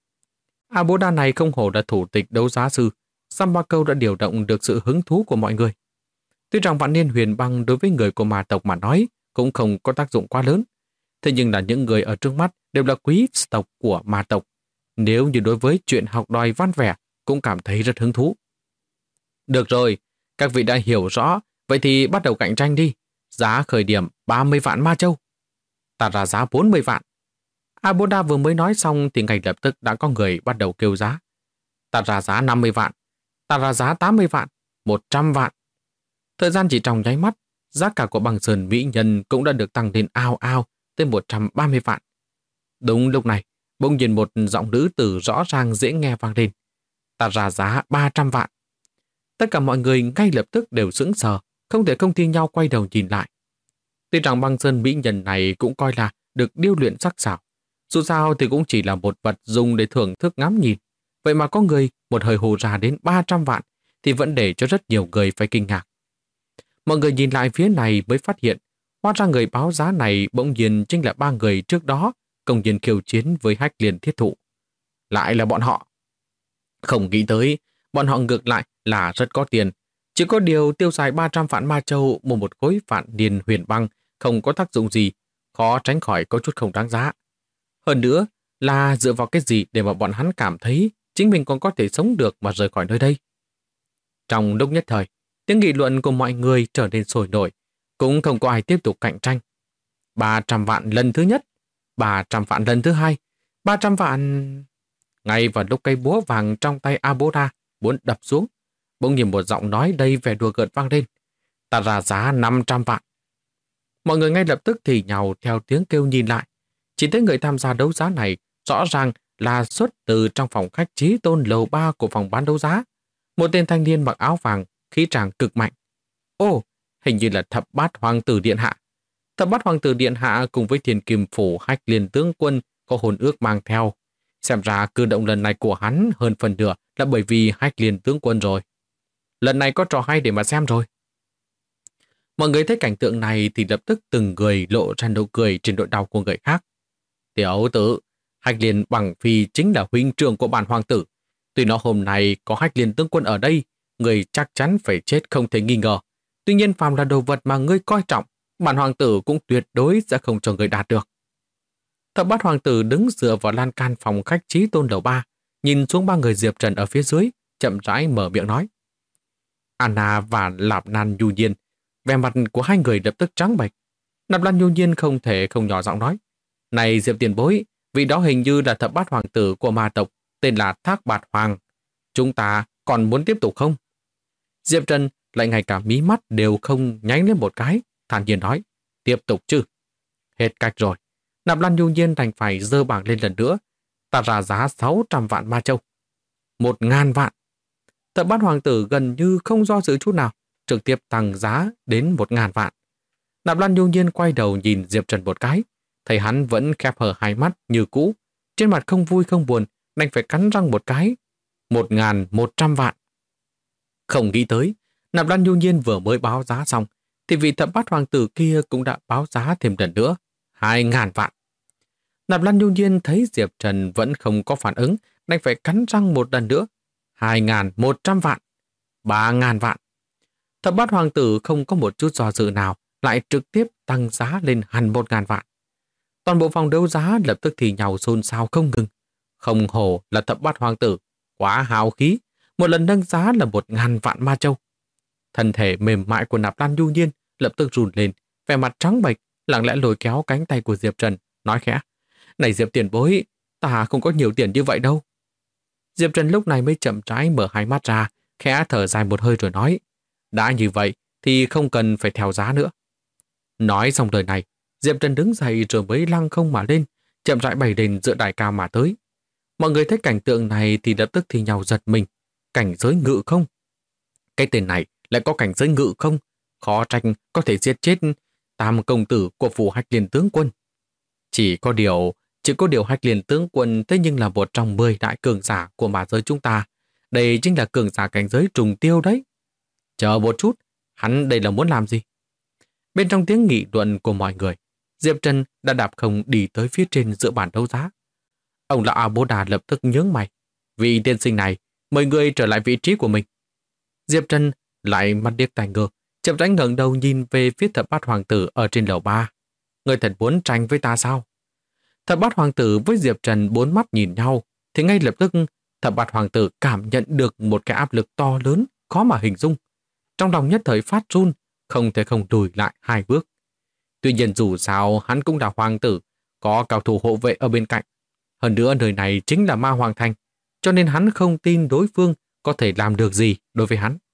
A Bố Đa này không hổ là thủ tịch đấu giá sư, Sam Ba Câu đã điều động được sự hứng thú của mọi người. Tuy rằng vạn niên huyền băng đối với người của ma tộc mà nói cũng không có tác dụng quá lớn, thế nhưng là những người ở trước mắt đều là quý tộc của ma tộc. Nếu như đối với chuyện học đòi văn vẻ cũng cảm thấy rất hứng thú. Được rồi, các vị đã hiểu rõ, vậy thì bắt đầu cạnh tranh đi. Giá khởi điểm 30 vạn ma châu. Ta ra giá 40 vạn. Aboda vừa mới nói xong thì ngay lập tức đã có người bắt đầu kêu giá. Ta ra giá 50 vạn. Ta ra giá 80 vạn. 100 vạn. Thời gian chỉ trong nháy mắt, giá cả của băng sơn mỹ nhân cũng đã được tăng lên ao ao tới 130 vạn. Đúng lúc này, bỗng nhiên một giọng nữ tử rõ ràng dễ nghe vang lên. Ta ra giá 300 vạn. Tất cả mọi người ngay lập tức đều sững sờ, không thể không thi nhau quay đầu nhìn lại. Tuy rằng băng sơn mỹ nhân này cũng coi là được điêu luyện sắc sảo, dù sao thì cũng chỉ là một vật dùng để thưởng thức ngắm nhìn. Vậy mà có người một hơi hù ra đến 300 vạn thì vẫn để cho rất nhiều người phải kinh ngạc. Mọi người nhìn lại phía này mới phát hiện, hóa ra người báo giá này bỗng nhiên chính là ba người trước đó công nhiên khiêu chiến với Hách Liên Thiết Thụ. Lại là bọn họ. Không nghĩ tới, bọn họ ngược lại là rất có tiền. Chỉ có điều tiêu xài 300 vạn ma châu mua một khối vạn niên huyền băng không có tác dụng gì, khó tránh khỏi có chút không đáng giá. Hơn nữa là dựa vào cái gì để mà bọn hắn cảm thấy chính mình còn có thể sống được mà rời khỏi nơi đây. Trong lúc nhất thời, tiếng nghị luận của mọi người trở nên sôi nổi, cũng không có ai tiếp tục cạnh tranh. 300 vạn lần thứ nhất, 300 vạn lần thứ hai, 300 vạn... Ngay vào lúc cây búa vàng trong tay Aboda muốn đập xuống, bỗng nhiên một giọng nói đầy vẻ đùa cợt vang lên. Ta ra giá 500 vạn. Mọi người ngay lập tức thì nhào theo tiếng kêu nhìn lại. Chỉ thấy người tham gia đấu giá này rõ ràng là xuất từ trong phòng khách Chí Tôn lầu 3 của phòng bán đấu giá. Một tên thanh niên mặc áo vàng, khí tràng cực mạnh. Ồ, hình như là Thập Bát Hoàng tử Điện Hạ. Thập Bát Hoàng tử Điện Hạ cùng với Thiên Kim Phủ Hách Liên tướng quân có hôn ước mang theo. Xem ra cử động lần này của hắn hơn phần nửa là bởi vì Hách Liên tướng quân rồi. Lần này có trò hay để mà xem rồi. Mọi người thấy cảnh tượng này thì lập tức từng người lộ ra nụ cười trên nỗi đau của người khác. Tiểu tử, Hách Liên Bằng Phi chính là huynh trưởng của bản hoàng tử. Tuy nó hôm nay có Hách Liên tướng quân ở đây, người chắc chắn phải chết không thể nghi ngờ. Tuy nhiên phàm là đồ vật mà ngươi coi trọng, bản hoàng tử cũng tuyệt đối sẽ không cho người đạt được. Thập Bát Hoàng tử đứng dựa vào lan can phòng khách Chí Tôn lầu 3, nhìn xuống ba người Diệp Trần ở phía dưới, chậm rãi mở miệng nói. Anna và Lạp Lan Nhu Nhiên, vẻ mặt của hai người lập tức trắng bệch. Lạp Lan Nhu Nhiên không thể không nhỏ giọng nói. Này Diệp tiền bối, vị đó hình như là Thập Bát Hoàng tử của ma tộc, tên là Thác Bạt Hoàng. Chúng ta còn muốn tiếp tục không? Diệp Trần lại ngay cả mí mắt đều không nháy lên một cái, thản nhiên nói. Tiếp tục chứ? Hết cách rồi. Nạp Lan Nhu Nhiên đành phải dơ bảng lên lần nữa. Ta ra giá 600 vạn ma châu. 1.000 vạn. Thập Bát Hoàng tử gần như không do dự chút nào, trực tiếp tăng giá đến 1.000 vạn. Nạp Lan Nhu Nhiên quay đầu nhìn Diệp Trần một cái, thấy hắn vẫn khép hờ hai mắt như cũ, trên mặt không vui không buồn, đành phải cắn răng một cái. 1.100 vạn. Không nghĩ tới, Nạp Lan Nhu Nhiên vừa mới báo giá xong, thì vị Thập Bát Hoàng tử kia cũng đã báo giá thêm lần nữa. 2.000 vạn. Nạp Lan Nhu Nhiên thấy Diệp Trần vẫn không có phản ứng, đành phải cắn răng một lần nữa. 2.100 vạn. 3.000 vạn. Thập Bát Hoàng tử không có một chút do dự nào, lại trực tiếp tăng giá lên hẳn 1.000 vạn. Toàn bộ phòng đấu giá lập tức thì nhào xôn xao không ngừng. Không hổ là Thập Bát Hoàng tử, quá hào khí, một lần nâng giá là 1.000 vạn ma châu. Thân thể mềm mại của Nạp Lan Nhu Nhiên lập tức run lên, vẻ mặt trắng bệch, lặng lẽ lôi kéo cánh tay của Diệp Trần, nói khẽ. Này Diệp tiền bối, ta không có nhiều tiền như vậy đâu. Diệp Trần lúc này mới chậm rãi mở hai mắt ra, khẽ thở dài một hơi rồi nói, đã như vậy thì không cần phải theo giá nữa. Nói xong lời này, Diệp Trần đứng dậy rồi mới lăng không mà lên, chậm rãi bay lên giữa đài cao mà tới. Mọi người thấy cảnh tượng này thì lập tức thì nhau giật mình. Cảnh giới ngự không? Cái tên này lại có cảnh giới ngự không? Khó trách có thể giết chết tam công tử của phủ Hách Liên tướng quân. Chỉ có điều Hách Liên tướng quân thế nhưng là một trong 10 đại cường giả của ma giới chúng ta. Đây chính là cường giả cảnh giới trùng tiêu đấy. Chờ một chút, hắn đây là muốn làm gì? Bên trong tiếng nghị luận của mọi người, Diệp Trần đã đạp không đi tới phía trên giữa bàn đấu giá. Ông lão A Bố Đà lập tức nhướng mày. Vị tiên sinh này, mời người trở lại vị trí của mình. Diệp Trần lại mắt điếc tai ngơ, chậm rãi ngẩng đầu nhìn về phía Thập Bát Hoàng tử ở trên lầu 3. Người thật muốn tranh với ta sao? Thập Bát Hoàng tử với Diệp Trần bốn mắt nhìn nhau, thì ngay lập tức Thập Bát Hoàng tử cảm nhận được một cái áp lực to lớn, khó mà hình dung. Trong lòng nhất thời phát run, không thể không lùi lại 2 bước. Tuy nhiên dù sao hắn cũng là hoàng tử, có cao thủ hộ vệ ở bên cạnh. Hơn nữa nơi này chính là Ma Hoàng Thành, cho nên hắn không tin đối phương có thể làm được gì đối với hắn.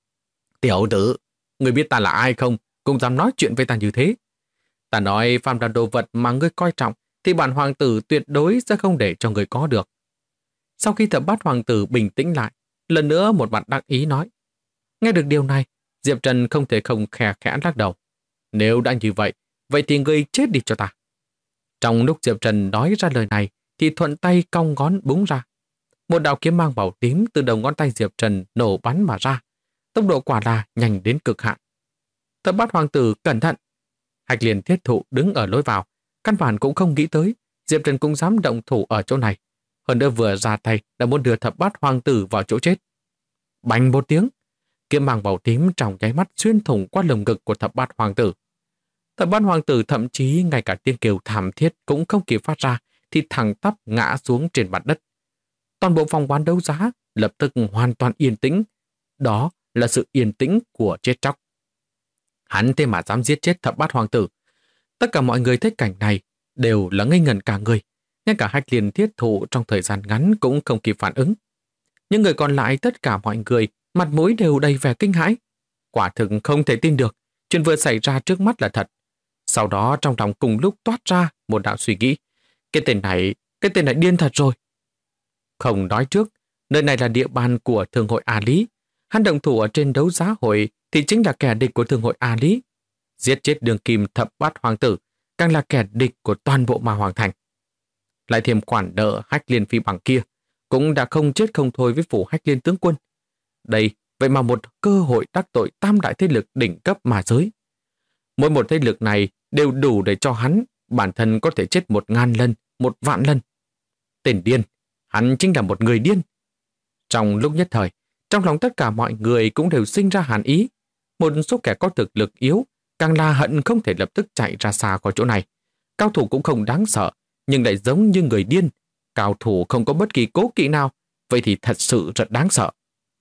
Tiểu tử, người biết ta là ai không, cũng dám nói chuyện với ta như thế. Ta nói phàm là đồ vật mà ngươi coi trọng, thì bản hoàng tử tuyệt đối sẽ không để cho người có được. Sau khi Thập Bát Hoàng tử bình tĩnh lại, lần nữa một mặt đắc ý nói. Nghe được điều này, Diệp Trần không thể không khẽ khẽ lắc đầu. Nếu đã như vậy, vậy thì ngươi chết đi cho ta. Trong lúc Diệp Trần nói ra lời này, thì thuận tay cong ngón búng ra. Một đạo kiếm mang màu tím từ đầu ngón tay Diệp Trần nổ bắn mà ra. Tốc độ quả là nhanh đến cực hạn. Thập Bát Hoàng tử cẩn thận. Hạch Liên Thiết Thụ đứng ở lối vào, căn bản cũng không nghĩ tới Diệp Trần cũng dám động thủ ở chỗ này. Hơn nữa vừa ra tay đã muốn đưa Thập Bát Hoàng tử vào chỗ chết. Bành một tiếng, kiếm mang màu tím trong nháy mắt xuyên thủng qua lồng ngực của Thập Bát Hoàng tử. Thập Bát Hoàng tử thậm chí ngay cả tiếng kêu thảm thiết cũng không kịp phát ra, thì thẳng tắp ngã xuống trên mặt đất. Toàn bộ phòng bán đấu giá lập tức hoàn toàn yên tĩnh. Đó là sự yên tĩnh của chết chóc. Hắn thế mà dám giết chết Thập Bát Hoàng tử. Tất cả mọi người thấy cảnh này đều là ngây ngẩn cả người. Ngay cả Hạch Liên Thiết Thụ trong thời gian ngắn cũng không kịp phản ứng. Những người còn lại, tất cả mọi người mặt mũi đều đầy vẻ kinh hãi. Quả thực không thể tin được chuyện vừa xảy ra trước mắt là thật. Sau đó trong lòng cùng lúc toát ra một đạo suy nghĩ. Cái tên này điên thật rồi. Không nói trước, nơi này là địa bàn của Thương hội A Lý. Hắn động thủ ở trên đấu giá hội thì chính là kẻ địch của Thương hội A Lý. Giết chết Đường Kim Thập Bát Hoàng tử càng là kẻ địch của toàn bộ Ma Hoàng Thành. Lại thêm khoản nợ Hách Liên Phi Bằng kia cũng đã không chết không thôi với phủ Hách Liên tướng quân. Đây vậy mà một cơ hội đắc tội tam đại thế lực đỉnh cấp ma giới. Mỗi một thế lực này đều đủ để cho hắn bản thân có thể chết 1000 lần, 1.000 lần. Tên điên, hắn chính là một người điên. Trong lúc nhất thời, trong lòng tất cả mọi người cũng đều sinh ra hàn ý. Một số kẻ có thực lực yếu càng là hận không thể lập tức chạy ra xa khỏi chỗ này. Cao thủ cũng không đáng sợ, nhưng lại giống như người điên. Cao thủ không có bất kỳ cố kỵ nào, vậy thì thật sự rất đáng sợ.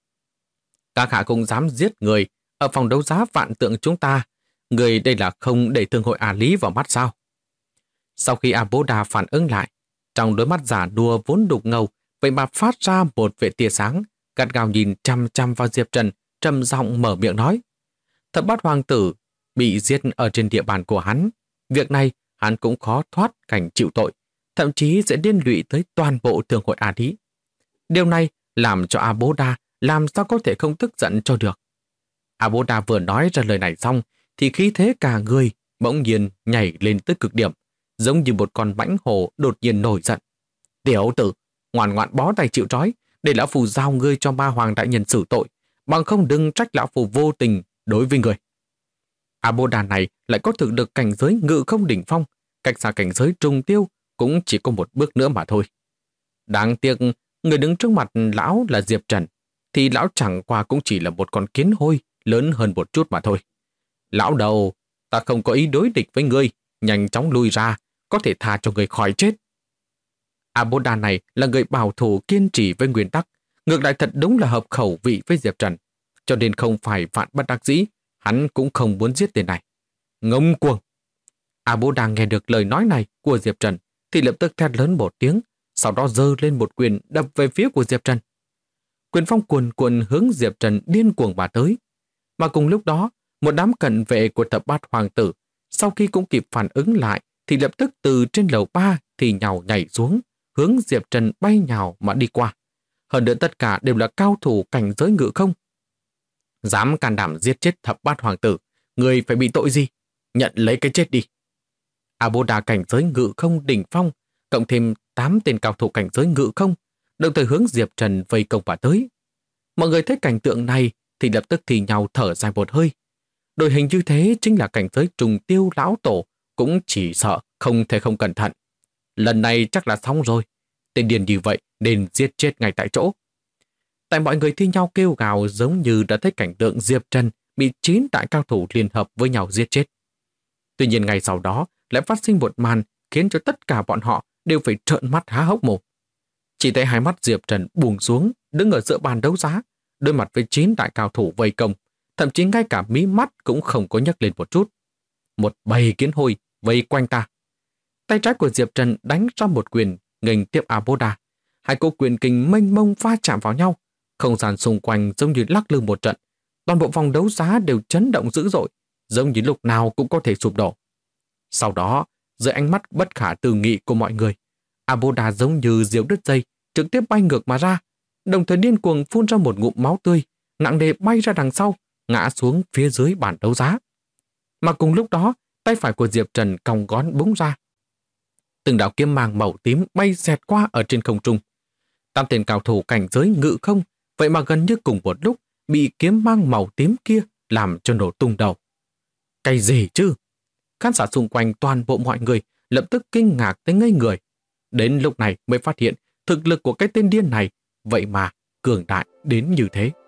Các hạ cũng dám giết người ở phòng đấu giá vạn tượng chúng ta. Người đây là không để Thương hội A Lý vào mắt sao? Sau khi A Bố Đà phản ứng lại, trong đôi mắt giả đùa vốn đục ngầu, vậy mà phát ra một vệ tia sáng, gắt gao nhìn chăm chăm vào Diệp Trần, trầm giọng mở miệng nói. Thập Bát Hoàng tử bị giết ở trên địa bàn của hắn. Việc này hắn cũng khó thoát cảnh chịu tội, thậm chí sẽ liên lụy tới toàn bộ Thương hội A Lý. Điều này làm cho A Bố Đà làm sao có thể không tức giận cho được. A Bố Đà vừa nói ra lời này xong, thì khí thế cả người bỗng nhiên nhảy lên tới cực điểm, giống như một con mãnh hổ đột nhiên nổi giận. Tiểu tử, ngoan ngoãn bó tay chịu trói, để lão phù giao ngươi cho Ma Hoàng đại nhân xử tội, bằng không đừng trách lão phù vô tình đối với người. A Bố Đà này lại có thực lực cảnh giới ngự không đỉnh phong, cách xa cảnh giới trùng tiêu cũng chỉ có một bước nữa mà thôi. Đáng tiếc, người đứng trước mặt lão là Diệp Trần, thì lão chẳng qua cũng chỉ là một con kiến hôi lớn hơn một chút mà thôi. Lão đầu, ta không có ý đối địch với ngươi, nhanh chóng lui ra, có thể tha cho người khỏi chết. A Bố Đà này là người bảo thủ kiên trì với nguyên tắc, ngược lại thật đúng là hợp khẩu vị với Diệp Trần, cho nên không phải vạn bất đắc dĩ, hắn cũng không muốn giết tên này. Ngông cuồng! A Bố Đà nghe được lời nói này của Diệp Trần, thì lập tức thét lớn một tiếng, sau đó giơ lên một quyền đập về phía của Diệp Trần. Quyền phong cuồn cuộn hướng Diệp Trần điên cuồng mà tới. Mà cùng lúc đó, một đám cận vệ của thập bát hoàng tử, sau khi cũng kịp phản ứng lại, thì lập tức từ trên lầu 3 thì nhào nhảy xuống, hướng Diệp Trần bay nhào mà đi qua. Hơn nữa tất cả đều là cao thủ cảnh giới ngự không. Dám can đảm giết chết thập bát hoàng tử, người phải bị tội gì? Nhận lấy cái chết đi. A-bô-đà cảnh giới ngự không đỉnh phong, cộng thêm 8 tên cao thủ cảnh giới ngự không, đồng thời hướng Diệp Trần vây công và tới. Mọi người thấy cảnh tượng này thì lập tức thì nhau thở dài một hơi. Đội hình như thế chính là cảnh giới trùng tiêu lão tổ, cũng chỉ sợ không thể không cẩn thận. Lần này chắc là xong rồi. Tên điên như vậy nên giết chết ngay tại chỗ. Tại mọi người thi nhau kêu gào giống như đã thấy cảnh tượng Diệp Trần bị 9 đại cao thủ liên hợp với nhau giết chết. Tuy nhiên ngày sau đó lại phát sinh một màn khiến cho tất cả bọn họ đều phải trợn mắt há hốc mồm. Chỉ thấy hai mắt Diệp Trần buông xuống, đứng ở giữa bàn đấu giá, đối mặt với 9 đại cao thủ vây công, thậm chí ngay cả mí mắt cũng không có nhấc lên một chút. Một bầy kiến hôi vây quanh ta. Tay trái của Diệp Trần đánh ra một quyền, nghênh tiếp A-bô-đà. Hai cỗ quyền kình mênh mông va chạm vào nhau, không gian xung quanh giống như lắc lư một trận. Toàn bộ phòng đấu giá đều chấn động dữ dội, giống như lúc nào cũng có thể sụp đổ. Sau đó, dưới ánh mắt bất khả tư nghị của mọi người, A-bô-đà giống như diều đứt dây, trực tiếp bay ngược mà ra, đồng thời điên cuồng phun ra một ngụm máu tươi, nặng nề bay ra đằng sau, ngã xuống phía dưới bàn đấu giá. Mà cùng lúc đó, tay phải của Diệp Trần cong ngón búng ra. Từng đạo kiếm mang màu tím bay xẹt qua ở trên không trung. 8 tên cao thủ cảnh giới ngự không, vậy mà gần như cùng một lúc bị kiếm mang màu tím kia làm cho nổ tung đầu. Cái gì chứ? Khán giả xung quanh toàn bộ mọi người lập tức kinh ngạc tới ngây người. Đến lúc này mới phát hiện thực lực của cái tên điên này vậy mà cường đại đến như thế.